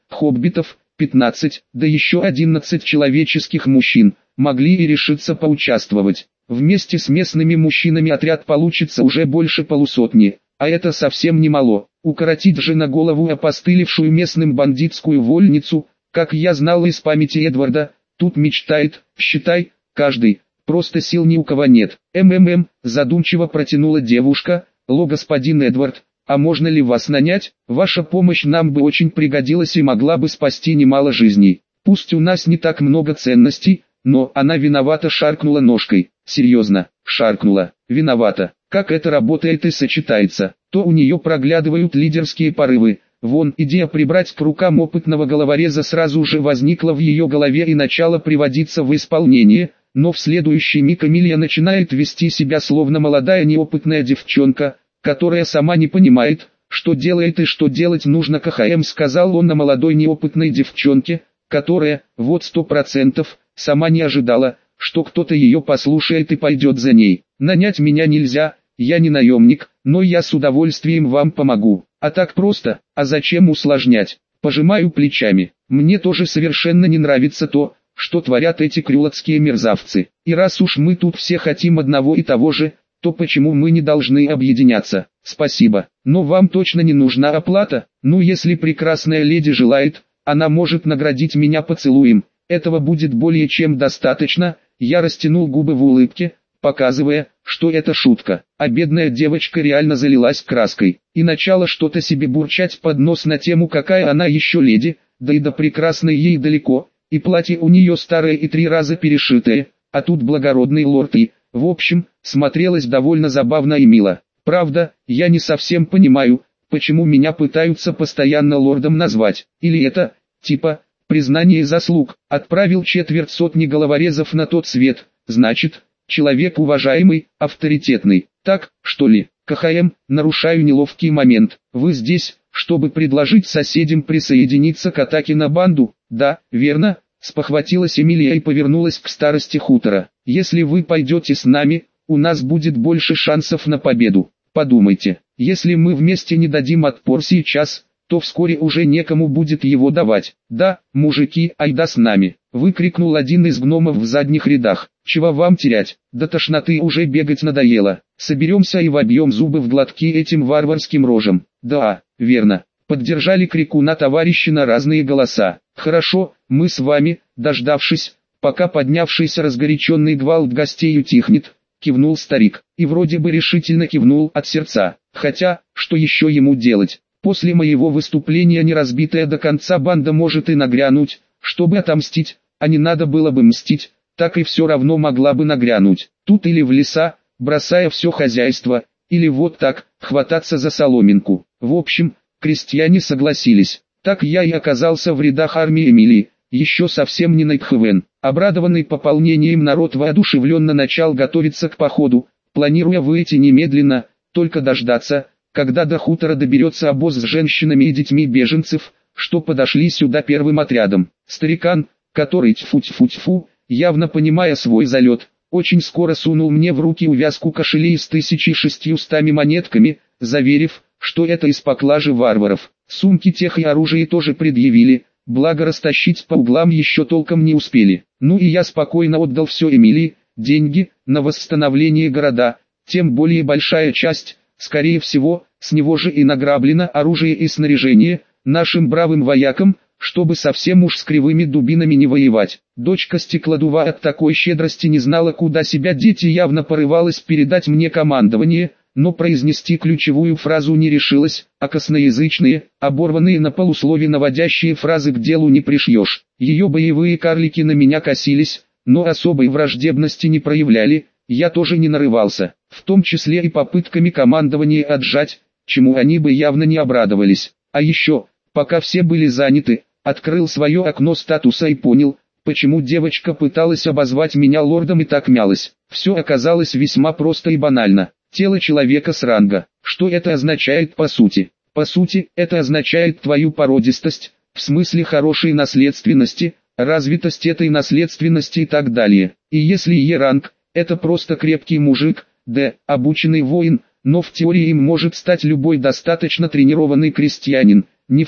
хоббитов, пятнадцать, да еще одиннадцать человеческих мужчин, могли и решиться поучаствовать. Вместе с местными мужчинами отряд получится уже больше полусотни, а это совсем немало. Укоротить же на голову опостылевшую местным бандитскую вольницу, как я знал из памяти Эдварда, тут мечтает, считай, каждый, просто сил ни у кого нет. МММ, задумчиво протянула девушка, ло господин Эдвард, а можно ли вас нанять? Ваша помощь нам бы очень пригодилась и могла бы спасти немало жизней. Пусть у нас не так много ценностей, но она виновато шаркнула ножкой. Серьезно, шаркнула, виновата. Как это работает и сочетается, то у нее проглядывают лидерские порывы. Вон, идея прибрать к рукам опытного головореза сразу же возникла в ее голове и начала приводиться в исполнение, но в следующий миг Эмилия начинает вести себя словно молодая неопытная девчонка, которая сама не понимает, что делает и что делать нужно. КХМ, сказал он на молодой неопытной девчонке, которая, вот сто процентов, сама не ожидала, что кто-то ее послушает и пойдет за ней. Нанять меня нельзя, я не наемник, но я с удовольствием вам помогу. А так просто, а зачем усложнять? Пожимаю плечами. Мне тоже совершенно не нравится то, что творят эти крюлотские мерзавцы. И раз уж мы тут все хотим одного и того же, то почему мы не должны объединяться? Спасибо, но вам точно не нужна оплата? Ну, если прекрасная леди желает, она может наградить меня поцелуем. Этого будет более чем достаточно. Я растянул губы в улыбке, показывая, что это шутка. А бедная девочка реально залилась краской и начала что-то себе бурчать под нос на тему, какая она еще леди, да и до прекрасной ей далеко, и платье у нее старое и три раза перешитое, а тут благородный лорд и, в общем, смотрелось довольно забавно и мило. Правда, я не совсем понимаю, почему меня пытаются постоянно лордом назвать, или это, типа, признание заслуг. Отправил четверть сотни головорезов на тот свет, значит, человек уважаемый, авторитетный. Так, что ли? КХМ, нарушаю неловкий момент. Вы здесь, чтобы предложить соседям присоединиться к атаке на банду? Да, верно, спохватилась Эмилия и повернулась к старости хутора. Если вы пойдете с нами, у нас будет больше шансов на победу. Подумайте, если мы вместе не дадим отпор сейчас, то вскоре уже некому будет его давать. Да, мужики, айда с нами, выкрикнул один из гномов в задних рядах. Чего вам терять, до тошноты уже бегать надоело. Соберемся и вобьем зубы в глотки этим варварским рожам. Да, верно, поддержали крикуна товарищи на разные голоса. Хорошо, мы с вами, дождавшись, пока поднявшийся разгоряченный гвалт гостей утихнет, кивнул старик, и вроде бы решительно кивнул от сердца. Хотя, что еще ему делать? После моего выступления неразбитая до конца банда может и нагрянуть, чтобы отомстить, а не надо было бы мстить, так и все равно могла бы нагрянуть. Тут или в леса, бросая все хозяйство, или вот так, хвататься за соломинку. В общем, крестьяне согласились. Так я и оказался в рядах армии Эмилии, еще совсем не Найтхевен. Обрадованный пополнением народ воодушевленно начал готовиться к походу, планируя выйти немедленно, только дождаться, когда до хутора доберется обоз с женщинами и детьми беженцев, что подошли сюда первым отрядом. Старикан, который тьфу-тьфу-тьфу, явно понимая свой залет, очень скоро сунул мне в руки увязку кошелей с тысячей шестьюстами монетками, заверив, что это из поклажи варваров. Сумки тех и оружие тоже предъявили, благо растащить по углам еще толком не успели. Ну и я спокойно отдал все Эмилии, деньги, на восстановление города, тем более большая часть, скорее всего, с него же и награблено оружие и снаряжение, нашим бравым воякам, чтобы совсем уж с кривыми дубинами не воевать. Дочка Стеклодува от такой щедрости не знала, куда себя деть, и явно порывалась передать мне командование, но произнести ключевую фразу не решилась, а косноязычные, оборванные на полуслове наводящие фразы к делу не пришьешь. Ее боевые карлики на меня косились, но особой враждебности не проявляли, я тоже не нарывался, в том числе и попытками командования отжать, чему они бы явно не обрадовались. А еще, пока все были заняты, открыл свое окно статуса и понял, почему девочка пыталась обозвать меня лордом и так мялась. Все оказалось весьма просто и банально. Тело человека с ранга. Что это означает по сути? По сути, это означает твою породистость, в смысле хорошей наследственности, развитость этой наследственности и так далее. И если Е-ранг, это просто крепкий мужик, Д, обученный воин, но в теории им может стать любой достаточно тренированный крестьянин. Не факт,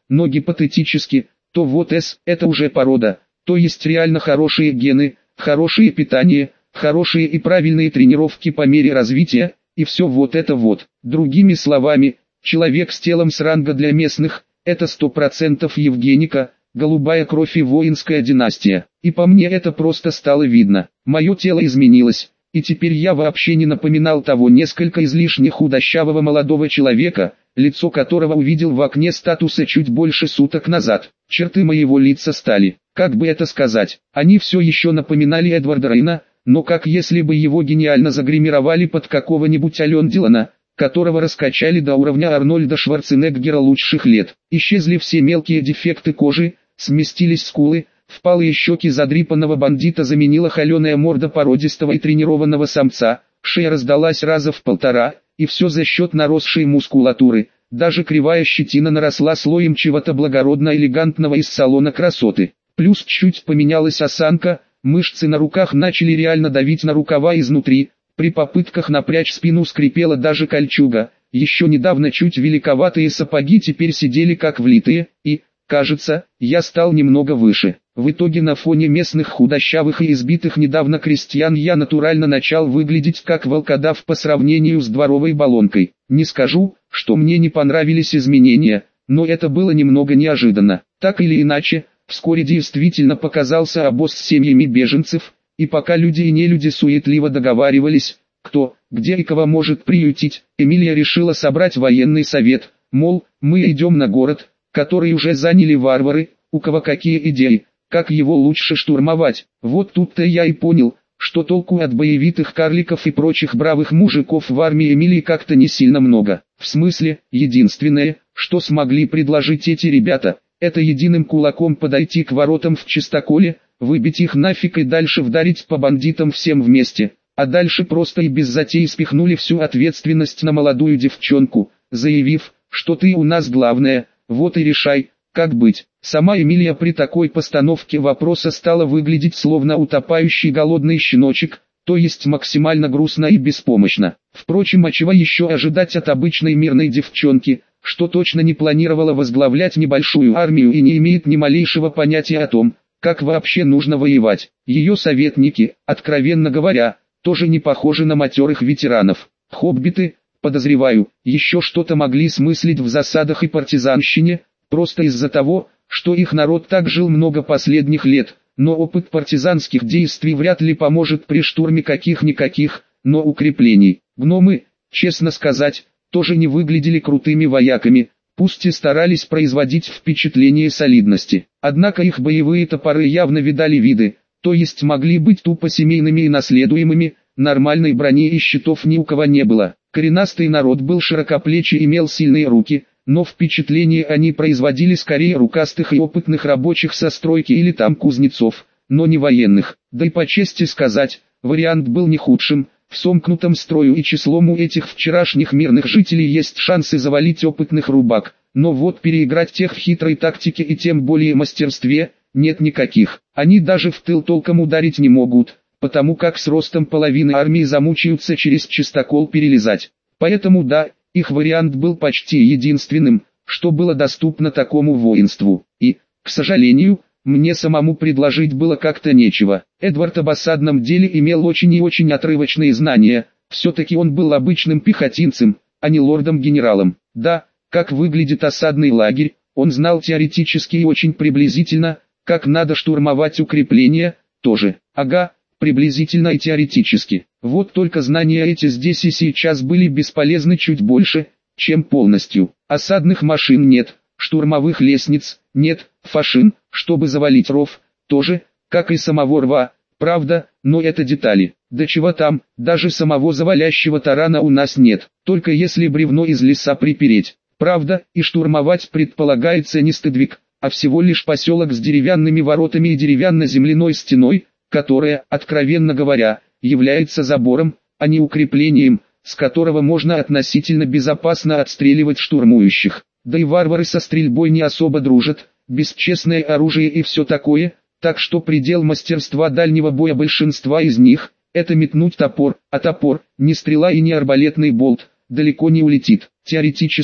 но гипотетически, то вот С – это уже порода, то есть реально хорошие гены, хорошее питание, хорошие и правильные тренировки по мере развития, и все вот это вот. Другими словами, человек с телом с ранга для местных – это сто процентов Евгеника, голубая кровь и воинская династия. И по мне это просто стало видно. Мое тело изменилось, и теперь я вообще не напоминал того несколько излишне худощавого молодого человека, лицо которого увидел в окне статуса чуть больше суток назад. Черты моего лица стали, как бы это сказать, они все еще напоминали Эдварда Рейна, но как если бы его гениально загримировали под какого-нибудь Ален Дилана, которого раскачали до уровня Арнольда Шварценеггера лучших лет. Исчезли все мелкие дефекты кожи, сместились скулы, впалые щеки задрипанного бандита заменила холеная морда породистого и тренированного самца, шея раздалась раза в полтора, и все за счет наросшей мускулатуры, даже кривая щетина наросла слоем чего-то благородно-элегантного из салона красоты. Плюс чуть поменялась осанка, мышцы на руках начали реально давить на рукава изнутри, при попытках напрячь спину скрипела даже кольчуга, еще недавно чуть великоватые сапоги теперь сидели как влитые, и, кажется, я стал немного выше. В итоге на фоне местных худощавых и избитых недавно крестьян я натурально начал выглядеть как волкодав по сравнению с дворовой баллонкой. Не скажу, что мне не понравились изменения, но это было немного неожиданно. Так или иначе, вскоре действительно показался обоз с семьями беженцев, и пока люди и нелюди суетливо договаривались, кто, где и кого может приютить, Эмилия решила собрать военный совет, мол, мы идем на город, который уже заняли варвары, у кого какие идеи, как его лучше штурмовать. Вот тут-то я и понял, что толку от боевитых карликов и прочих бравых мужиков в армии Эмилии как-то не сильно много. В смысле, единственное, что смогли предложить эти ребята, это единым кулаком подойти к воротам в чистоколе, выбить их нафиг и дальше вдарить по бандитам всем вместе. А дальше просто и без затей спихнули всю ответственность на молодую девчонку, заявив, что ты у нас главная, вот и решай, как быть. Сама Эмилия при такой постановке вопроса стала выглядеть словно утопающий голодный щеночек, то есть максимально грустно и беспомощно. Впрочем, а чего еще ожидать от обычной мирной девчонки, что точно не планировала возглавлять небольшую армию и не имеет ни малейшего понятия о том, как вообще нужно воевать. Ее советники, откровенно говоря, тоже не похожи на матерых ветеранов. Хоббиты, подозреваю, еще что-то могли смыслить в засадах и партизанщине, просто из-за того, что их народ так жил много последних лет, но опыт партизанских действий вряд ли поможет при штурме каких-никаких, но укреплений. Гномы, честно сказать, тоже не выглядели крутыми вояками, пусть и старались производить впечатление солидности. Однако их боевые топоры явно видали виды, то есть могли быть тупо семейными и наследуемыми, нормальной брони и щитов ни у кого не было. Коренастый народ был широкоплечий и имел сильные руки, но впечатление они производили скорее рукастых и опытных рабочих со стройки или там кузнецов, но не военных. Да и по чести сказать, вариант был не худшим. В сомкнутом строю и числом у этих вчерашних мирных жителей есть шансы завалить опытных рубак, но вот переиграть тех в хитрой тактике и тем более мастерстве, нет никаких. Они даже в тыл толком ударить не могут, потому как с ростом половины армии замучаются через чистокол перелезать. Поэтому да, их вариант был почти единственным, что было доступно такому воинству. И, к сожалению, мне самому предложить было как-то нечего. Эдвард об осадном деле имел очень и очень отрывочные знания, все-таки он был обычным пехотинцем, а не лордом-генералом. Да, как выглядит осадный лагерь, он знал теоретически и очень приблизительно, как надо штурмовать укрепления, тоже. Ага, приблизительно и теоретически. Вот только знания эти здесь и сейчас были бесполезны чуть больше, чем полностью. Осадных машин нет, штурмовых лестниц нет, фашин, чтобы завалить ров, тоже, как и самого рва, правда, но это детали. Да чего там, даже самого завалящего тарана у нас нет, только если бревно из леса припереть. Правда, и штурмовать предполагается не Стедвик, а всего лишь поселок с деревянными воротами и деревянно-земляной стеной, которая, откровенно говоря, является забором, а не укреплением, с которого можно относительно безопасно отстреливать штурмующих. Да и варвары со стрельбой не особо дружат, бесчестное оружие и все такое, так что предел мастерства дальнего боя большинства из них – это метнуть топор, а топор, не стрела и не арбалетный болт, далеко не улетит. Теоретически,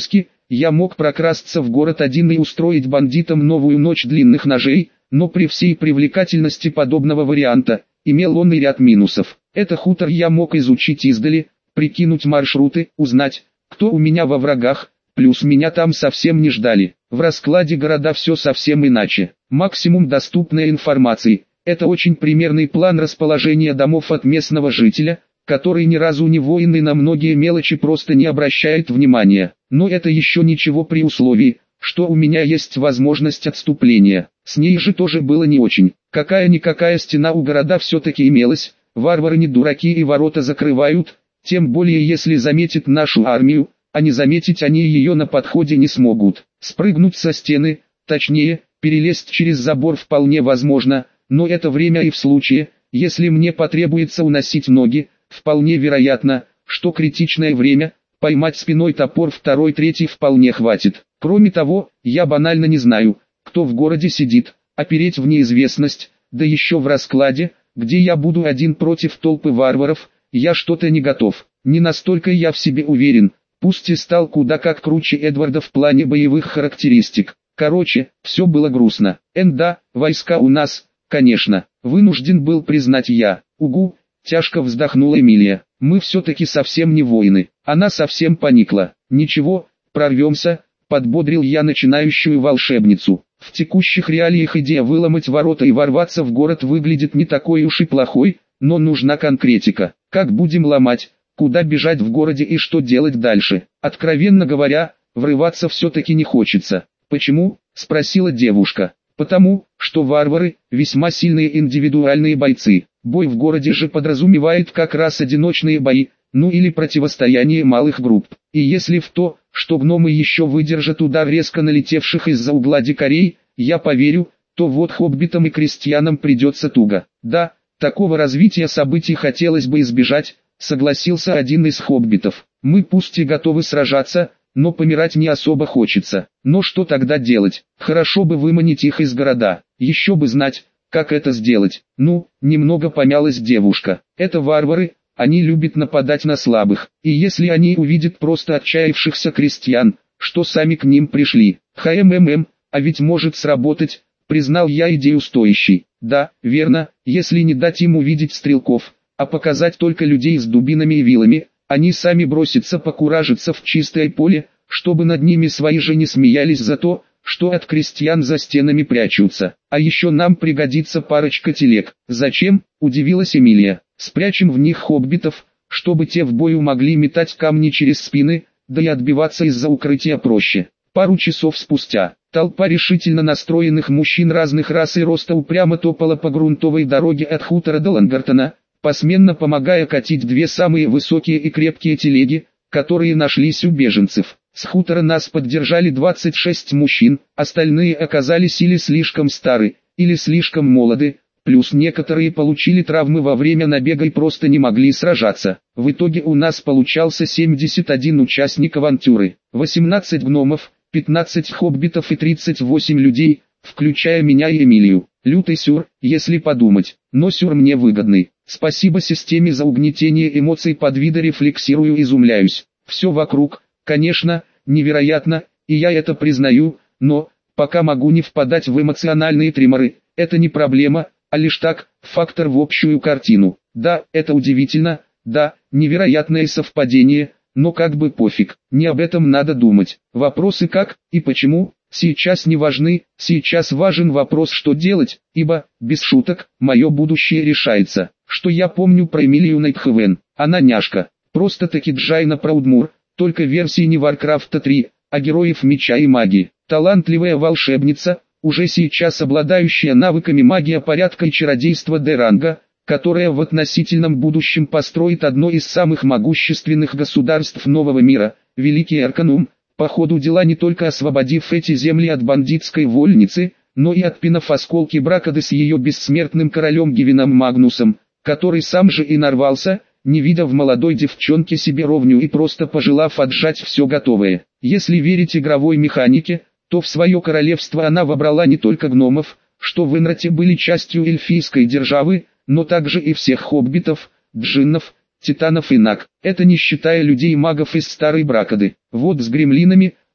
я мог прокрасться в город один и устроить бандитам новую ночь длинных ножей, но при всей привлекательности подобного варианта, имел он и ряд минусов. Это хутор я мог изучить издали, прикинуть маршруты, узнать, кто у меня во врагах, плюс меня там совсем не ждали. В раскладе города все совсем иначе. Максимум доступной информации – это очень примерный план расположения домов от местного жителя, который ни разу не воин и на многие мелочи просто не обращает внимания. Но это еще ничего при условии, что у меня есть возможность отступления. С ней же тоже было не очень. Какая-никакая стена у города все-таки имелась, варвары не дураки и ворота закрывают, тем более если заметит нашу армию, а не заметить они ее на подходе не смогут. Спрыгнуть со стены, точнее, перелезть через забор вполне возможно, но это время и в случае, если мне потребуется уносить ноги, вполне вероятно, что критичное время, поймать спиной топор второй-третий вполне хватит. Кроме того, я банально не знаю, кто в городе сидит, а переть в неизвестность, да еще в раскладе, где я буду один против толпы варваров, я что-то не готов. Не настолько я в себе уверен, пусть и стал куда как круче Эдварда в плане боевых характеристик. Короче, все было грустно. Эн да, войска у нас, конечно, вынужден был признать я. Угу, тяжко вздохнула Эмилия. Мы все-таки совсем не воины. Она совсем поникла. Ничего, прорвемся, подбодрил я начинающую волшебницу. В текущих реалиях идея выломать ворота и ворваться в город выглядит не такой уж и плохой, но нужна конкретика. Как будем ломать, куда бежать в городе и что делать дальше? Откровенно говоря, врываться все-таки не хочется. Почему? Спросила девушка. Потому, что варвары – весьма сильные индивидуальные бойцы. Бой в городе же подразумевает как раз одиночные бои, ну или противостояние малых групп. И если в то, что гномы еще выдержат удар резко налетевших из-за угла дикарей, я поверю, то вот хоббитам и крестьянам придется туго. Да, такого развития событий хотелось бы избежать, согласился один из хоббитов. Мы пусть и готовы сражаться, но помирать не особо хочется. Но что тогда делать? Хорошо бы выманить их из города. Еще бы знать, как это сделать. Ну, немного помялась девушка. Это варвары, они любят нападать на слабых. И если они увидят просто отчаявшихся крестьян, что сами к ним пришли. Хммм, а ведь может сработать, признал я идею стоящей. Да, верно, если не дать им увидеть стрелков, а показать только людей с дубинами и вилами, они сами бросятся покуражиться в чистое поле, чтобы над ними свои же не смеялись за то, что от крестьян за стенами прячутся. А еще нам пригодится парочка телег. Зачем? Удивилась Эмилия. Спрячем в них хоббитов, чтобы те в бою могли метать камни через спины, да и отбиваться из-за укрытия проще. Пару часов спустя, толпа решительно настроенных мужчин разных рас и роста упрямо топала по грунтовой дороге от хутора до Лангартона, посменно помогая катить две самые высокие и крепкие телеги, которые нашлись у беженцев. С хутора нас поддержали двадцать шесть мужчин, остальные оказались или слишком стары, или слишком молоды, плюс некоторые получили травмы во время набега и просто не могли сражаться. В итоге у нас получался семьдесят один участник авантюры, восемнадцать гномов, пятнадцать хоббитов и тридцать восемь людей, включая меня и Эмилию. Лютый сюр, если подумать, но сюр мне выгодный. Спасибо системе за угнетение эмоций под вида рефлексирую, изумляюсь. Все вокруг, конечно, невероятно, и я это признаю, но, пока могу не впадать в эмоциональные треморы, это не проблема, а лишь так, фактор в общую картину. Да, это удивительно, да, невероятное совпадение, но как бы пофиг, не об этом надо думать. Вопросы как и почему сейчас не важны, сейчас важен вопрос, что делать, ибо, без шуток, мое будущее решается. Что я помню про Эмилию Найтхевен? Она няшка, просто-таки Джайна Праудмур, только версии не Варкрафта три, а героев меча и магии. Талантливая волшебница, уже сейчас обладающая навыками магия порядка и чародейства Д-ранга, которая в относительном будущем построит одно из самых могущественных государств нового мира, Великий Арканум, по ходу дела не только освободив эти земли от бандитской вольницы, но и отпинав осколки Бракады с ее бессмертным королем Гивином Магнусом, который сам же и нарвался, не видя в молодой девчонке себе ровню и просто пожелав отжать все готовое. Если верить игровой механике, то в свое королевство она вобрала не только гномов, что в Инрате были частью эльфийской державы, но также и всех хоббитов, джиннов, титанов и наг. Это не считая людей-магов из старой Бракады. Вот с гремлинами,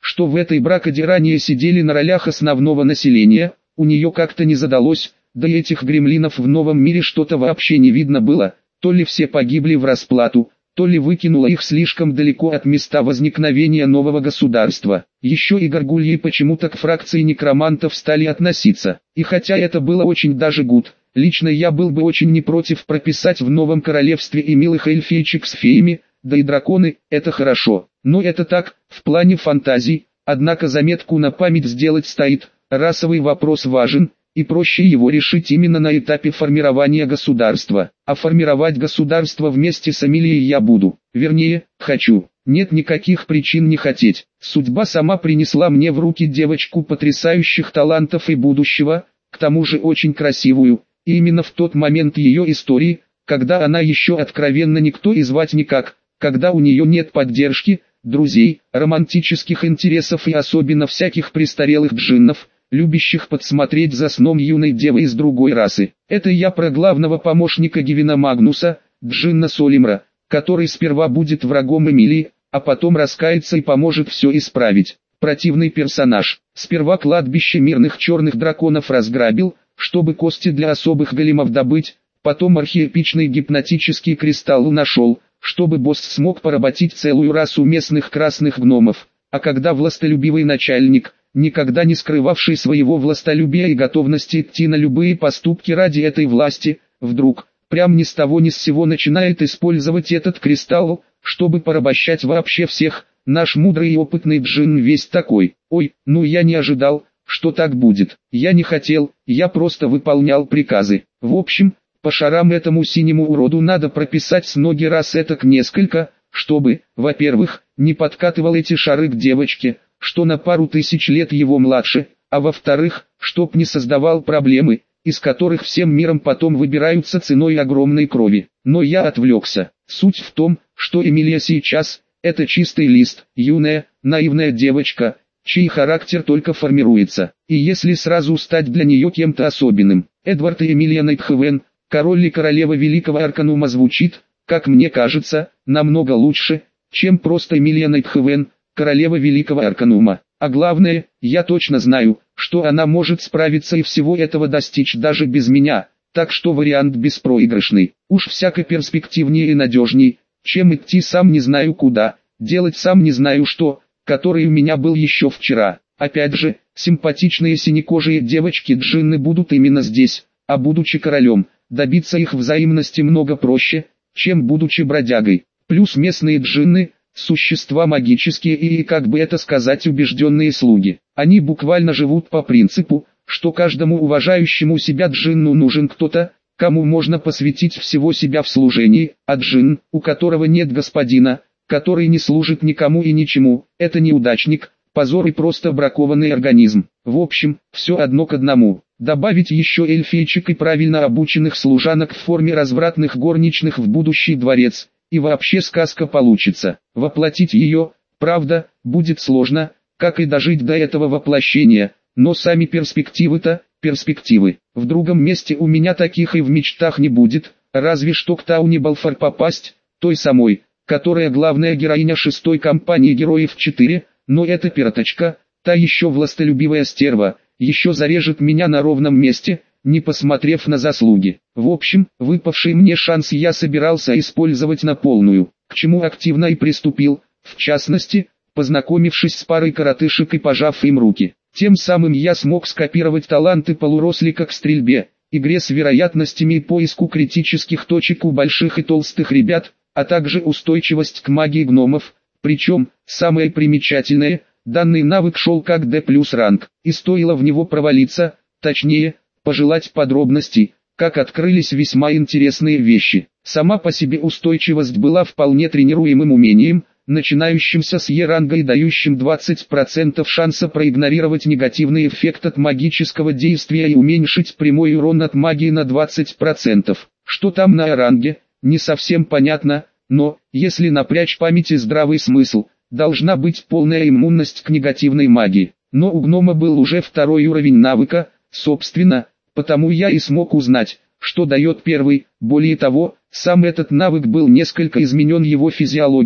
что в этой бракоде ранее сидели на ролях основного населения, у нее как-то не задалось, да и этих гремлинов в новом мире что-то вообще не видно было, то ли все погибли в расплату, то ли выкинуло их слишком далеко от места возникновения нового государства. Еще и горгульи почему-то к фракции некромантов стали относиться, и хотя это было очень даже гуд, лично я был бы очень не против прописать в новом королевстве и милых эльфийчик с феями, да и драконы, это хорошо, но это так, в плане фантазий, однако заметку на память сделать стоит, расовый вопрос важен, и проще его решить именно на этапе формирования государства, а формировать государство вместе с Эмилией я буду, вернее, хочу. Нет никаких причин не хотеть, судьба сама принесла мне в руки девочку потрясающих талантов и будущего, к тому же очень красивую, и именно в тот момент ее истории, когда она еще откровенно никто и звать никак, когда у нее нет поддержки, друзей, романтических интересов и особенно всяких престарелых джиннов, любящих подсмотреть за сном юной девы из другой расы. Это я про главного помощника Гевина Магнуса, Джинна Солимра, который сперва будет врагом Эмилии, а потом раскается и поможет все исправить. Противный персонаж. Сперва кладбище мирных черных драконов разграбил, чтобы кости для особых големов добыть, потом архиэпичный гипнотический кристалл нашел, чтобы босс смог поработить целую расу местных красных гномов. А когда властолюбивый начальник, никогда не скрывавший своего властолюбия и готовности идти на любые поступки ради этой власти, вдруг, прям ни с того ни с сего начинает использовать этот кристалл, чтобы порабощать вообще всех, наш мудрый и опытный джин весь такой: ой, ну я не ожидал, что так будет, я не хотел, я просто выполнял приказы. В общем, по шарам этому синему уроду надо прописать с ноги раз этак несколько, чтобы, во-первых, не подкатывал эти шары к девочке, что на пару тысяч лет его младше, а во-вторых, чтоб не создавал проблемы, из которых всем миром потом выбираются ценой огромной крови. Но я отвлекся. Суть в том, что Эмилия сейчас – это чистый лист, юная, наивная девочка, чей характер только формируется. И если сразу стать для нее кем-то особенным, Эдвард и Эмилия Найтхевен, король и королева Великого Арканума звучит, как мне кажется, намного лучше, чем просто Эмилия Найтхевен, королева Великого Арканума. А главное, я точно знаю, что она может справиться и всего этого достичь даже без меня, так что вариант беспроигрышный. Уж всяко перспективнее и надежней, чем идти сам не знаю куда, делать сам не знаю что, который у меня был еще вчера. Опять же, симпатичные синекожие девочки-джинны будут именно здесь, а будучи королем, добиться их взаимности много проще, чем будучи бродягой. Плюс местные джинны – существа магические и, как бы это сказать, убежденные слуги. Они буквально живут по принципу, что каждому уважающему себя джинну нужен кто-то, кому можно посвятить всего себя в служении, а джин, у которого нет господина, который не служит никому и ничему, это неудачник, позор и просто бракованный организм. В общем, все одно к одному. Добавить еще эльфийчик и правильно обученных служанок в форме развратных горничных в будущий дворец, и вообще сказка получится. Воплотить ее, правда, будет сложно, как и дожить до этого воплощения, но сами перспективы-то, перспективы. В другом месте у меня таких и в мечтах не будет, разве что к Тауни Балфор попасть, той самой, которая главная героиня шестой кампании Героев четыре, но эта пироточка, та еще властолюбивая стерва, еще зарежет меня на ровном месте, не посмотрев на заслуги. В общем, выпавший мне шанс я собирался использовать на полную, к чему активно и приступил, в частности, познакомившись с парой коротышек и пожав им руки. Тем самым я смог скопировать таланты полурослика к стрельбе, игре с вероятностями и поиску критических точек у больших и толстых ребят, а также устойчивость к магии гномов, причем, самое примечательное, данный навык шел как D плюс ранг, и стоило в него провалиться, точнее, пожелать подробностей, как открылись весьма интересные вещи. Сама по себе устойчивость была вполне тренируемым умением, начинающимся с Е-ранга и дающим двадцать процентов шанса проигнорировать негативный эффект от магического действия и уменьшить прямой урон от магии на двадцать процентов. Что там на Е-ранге, не совсем понятно, но, если напрячь память и здравый смысл, должна быть полная иммунность к негативной магии. Но у гнома был уже второй уровень навыка, собственно, потому я и смог узнать, что дает первый. Более того, сам этот навык был несколько изменен его физиологией,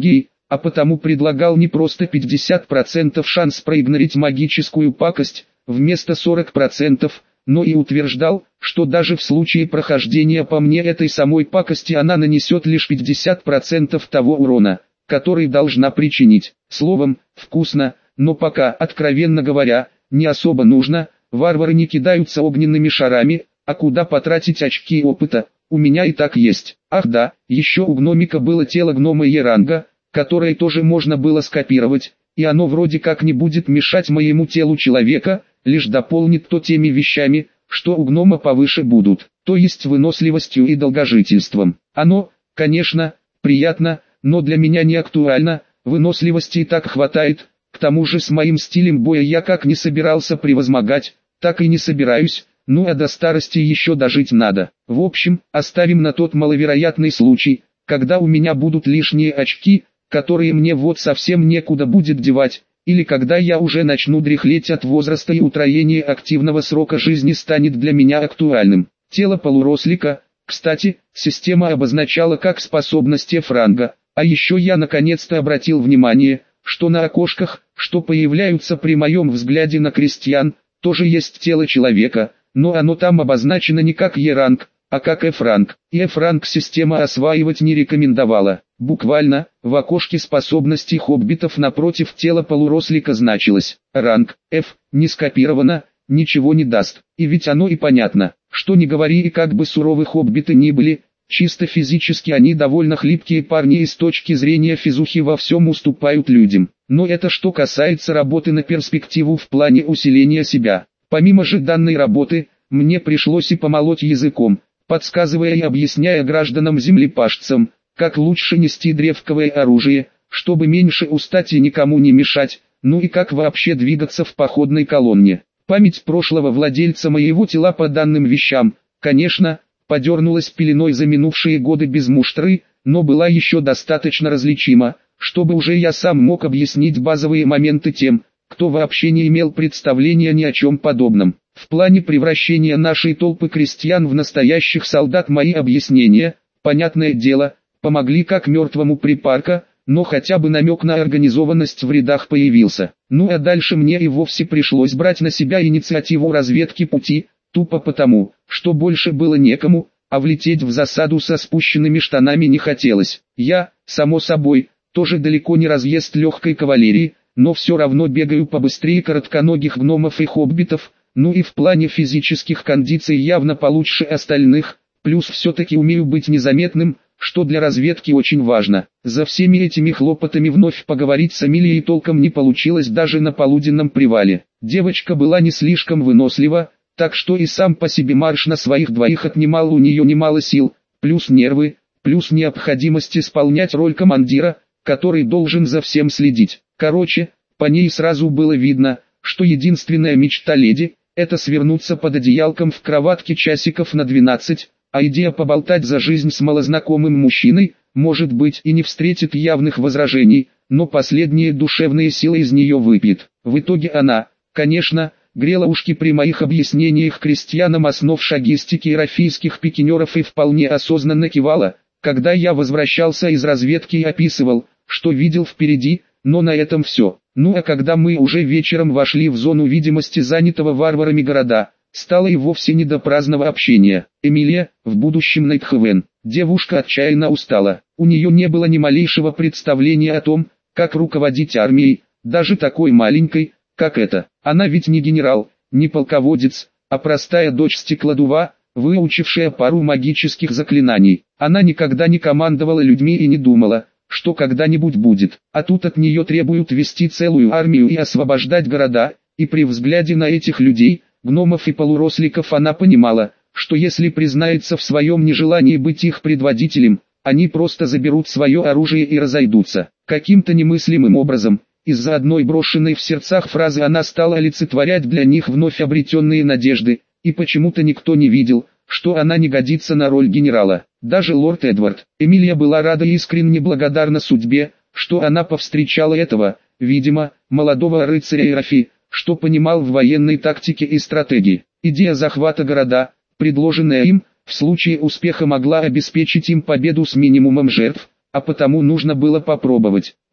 а потому предлагал не просто пятьдесят процентов шанс проигнорить магическую пакость, вместо сорок процентов, но и утверждал, что даже в случае прохождения по мне этой самой пакости она нанесет лишь пятьдесят процентов того урона, который должна причинить. Словом, вкусно, но пока, откровенно говоря, не особо нужно. Варвары не кидаются огненными шарами, а куда потратить очки опыта, у меня и так есть. Ах да, еще у гномика было тело гнома Еранга, которое тоже можно было скопировать, и оно вроде как не будет мешать моему телу человека, лишь дополнит то теми вещами, что у гнома повыше будут, то есть выносливостью и долгожительством. Оно, конечно, приятно, но для меня не актуально, выносливости и так хватает, к тому же с моим стилем боя я как не собирался превозмогать, так и не собираюсь, ну а до старости еще дожить надо. В общем, оставим на тот маловероятный случай, когда у меня будут лишние очки, которые мне вот совсем некуда будет девать, или когда я уже начну дряхлеть от возраста и утроение активного срока жизни станет для меня актуальным. Тело полурослика, кстати, система обозначала как способность F-ранга, а еще я наконец-то обратил внимание, что на окошках, что появляются при моем взгляде на крестьян, тоже есть тело человека, но оно там обозначено не как Е-ранг, а как F-ранг, и F-ранг система осваивать не рекомендовала. Буквально, в окошке способностей хоббитов напротив тела полурослика значилось «ранг F», не скопировано, ничего не даст, и ведь оно и понятно, что не говори и как бы суровы хоббиты ни были, чисто физически они довольно хлипкие парни и с точки зрения физухи во всем уступают людям, но это что касается работы на перспективу в плане усиления себя. Помимо же данной работы, мне пришлось и помолоть языком, подсказывая и объясняя гражданам-землепашцам, как лучше нести древковое оружие, чтобы меньше устать и никому не мешать, ну и как вообще двигаться в походной колонне. Память прошлого владельца моего тела по данным вещам, конечно, подернулась пеленой за минувшие годы без муштры, но была еще достаточно различима, чтобы уже я сам мог объяснить базовые моменты тем, кто вообще не имел представления ни о чем подобном. В плане превращения нашей толпы крестьян в настоящих солдат мои объяснения, понятное дело, помогли как мертвому припарка, но хотя бы намек на организованность в рядах появился. Ну а дальше мне и вовсе пришлось брать на себя инициативу разведки пути, тупо потому, что больше было некому, а влететь в засаду со спущенными штанами не хотелось. Я, само собой, тоже далеко не разъезд легкой кавалерии, но все равно бегаю побыстрее коротконогих гномов и хоббитов, ну и в плане физических кондиций явно получше остальных, плюс все-таки умею быть незаметным, что для разведки очень важно. За всеми этими хлопотами вновь поговорить с Эмилией толком не получилось даже на полуденном привале. Девочка была не слишком вынослива, так что и сам по себе марш на своих двоих отнимал у нее немало сил, плюс нервы, плюс необходимость исполнять роль командира, который должен за всем следить. Короче, по ней сразу было видно, что единственная мечта леди – это свернуться под одеялком в кроватке часиков на двенадцать, а идея поболтать за жизнь с малознакомым мужчиной, может быть и не встретит явных возражений, но последние душевные силы из нее выпьет. В итоге она, конечно, грела ушки при моих объяснениях крестьянам основ шагистики и рафийских пикинеров и вполне осознанно кивала, когда я возвращался из разведки и описывал, что видел впереди, но на этом все. Ну а когда мы уже вечером вошли в зону видимости занятого варварами города, стало и вовсе не до праздного общения. Эмилия, в будущем Найтхевен, девушка отчаянно устала. У нее не было ни малейшего представления о том, как руководить армией, даже такой маленькой, как эта. Она ведь не генерал, не полководец, а простая дочь стеклодува, выучившая пару магических заклинаний. Она никогда не командовала людьми и не думала, что когда-нибудь будет. А тут от нее требуют вести целую армию и освобождать города, и при взгляде на этих людей, гномов и полуросликов, она понимала, что если признается в своем нежелании быть их предводителем, они просто заберут свое оружие и разойдутся. Каким-то немыслимым образом, из-за одной брошенной в сердцах фразы она стала олицетворять для них вновь обретенные надежды, и почему-то никто не видел, что она не годится на роль генерала. Даже лорд Эдвард. Эмилия была рада и искренне благодарна судьбе, что она повстречала этого, видимо, молодого рыцаря Ирафи, что понимал в военной тактике и стратегии. Идея захвата города, предложенная им, в случае успеха могла обеспечить им победу с минимумом жертв, а потому нужно было попробовать.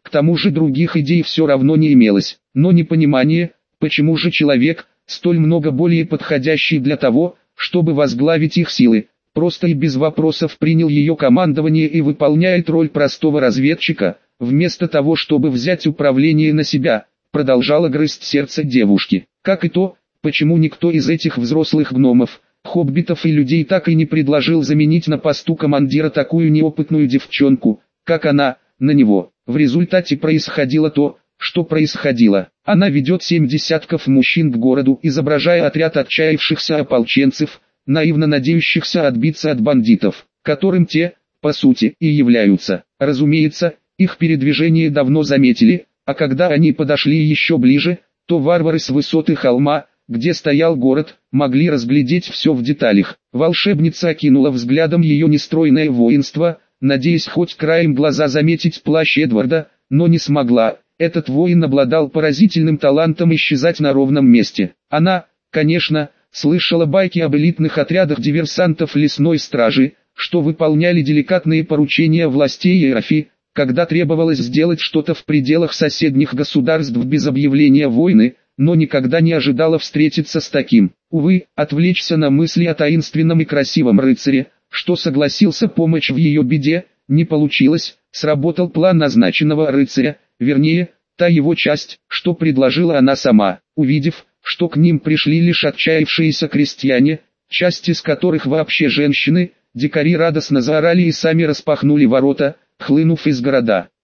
К тому же других идей все равно не имелось, но непонимание, почему же человек, столь много более подходящий для того, чтобы возглавить их силы, просто и без вопросов принял ее командование и выполняет роль простого разведчика, вместо того, чтобы взять управление на себя, продолжало грызть сердце девушки. Как и то, почему никто из этих взрослых гномов, хоббитов и людей так и не предложил заменить на посту командира такую неопытную девчонку, как она, на него. В результате происходило то, что происходило. Она ведет семь десятков мужчин к городу, изображая отряд отчаявшихся ополченцев, наивно надеющихся отбиться от бандитов, которым те, по сути, и являются. Разумеется, их передвижение давно заметили, а когда они подошли еще ближе, то варвары с высоты холма, где стоял город, могли разглядеть все в деталях. Волшебница окинула взглядом ее нестройное воинство, надеясь хоть краем глаза заметить плащ Эдварда, но не смогла. Этот воин обладал поразительным талантом исчезать на ровном месте. Она, конечно, слышала байки об элитных отрядах диверсантов лесной стражи, что выполняли деликатные поручения властей Иерафи, когда требовалось сделать что-то в пределах соседних государств без объявления войны, но никогда не ожидала встретиться с таким. Увы, отвлечься на мысли о таинственном и красивом рыцаре, что согласился помочь в ее беде, не получилось. Сработал план назначенного рыцаря, вернее, та его часть, что предложила она сама. Увидев, что к ним пришли лишь отчаявшиеся крестьяне, часть из которых вообще женщины, дикари радостно заорали и сами распахнули ворота, хлынув из города.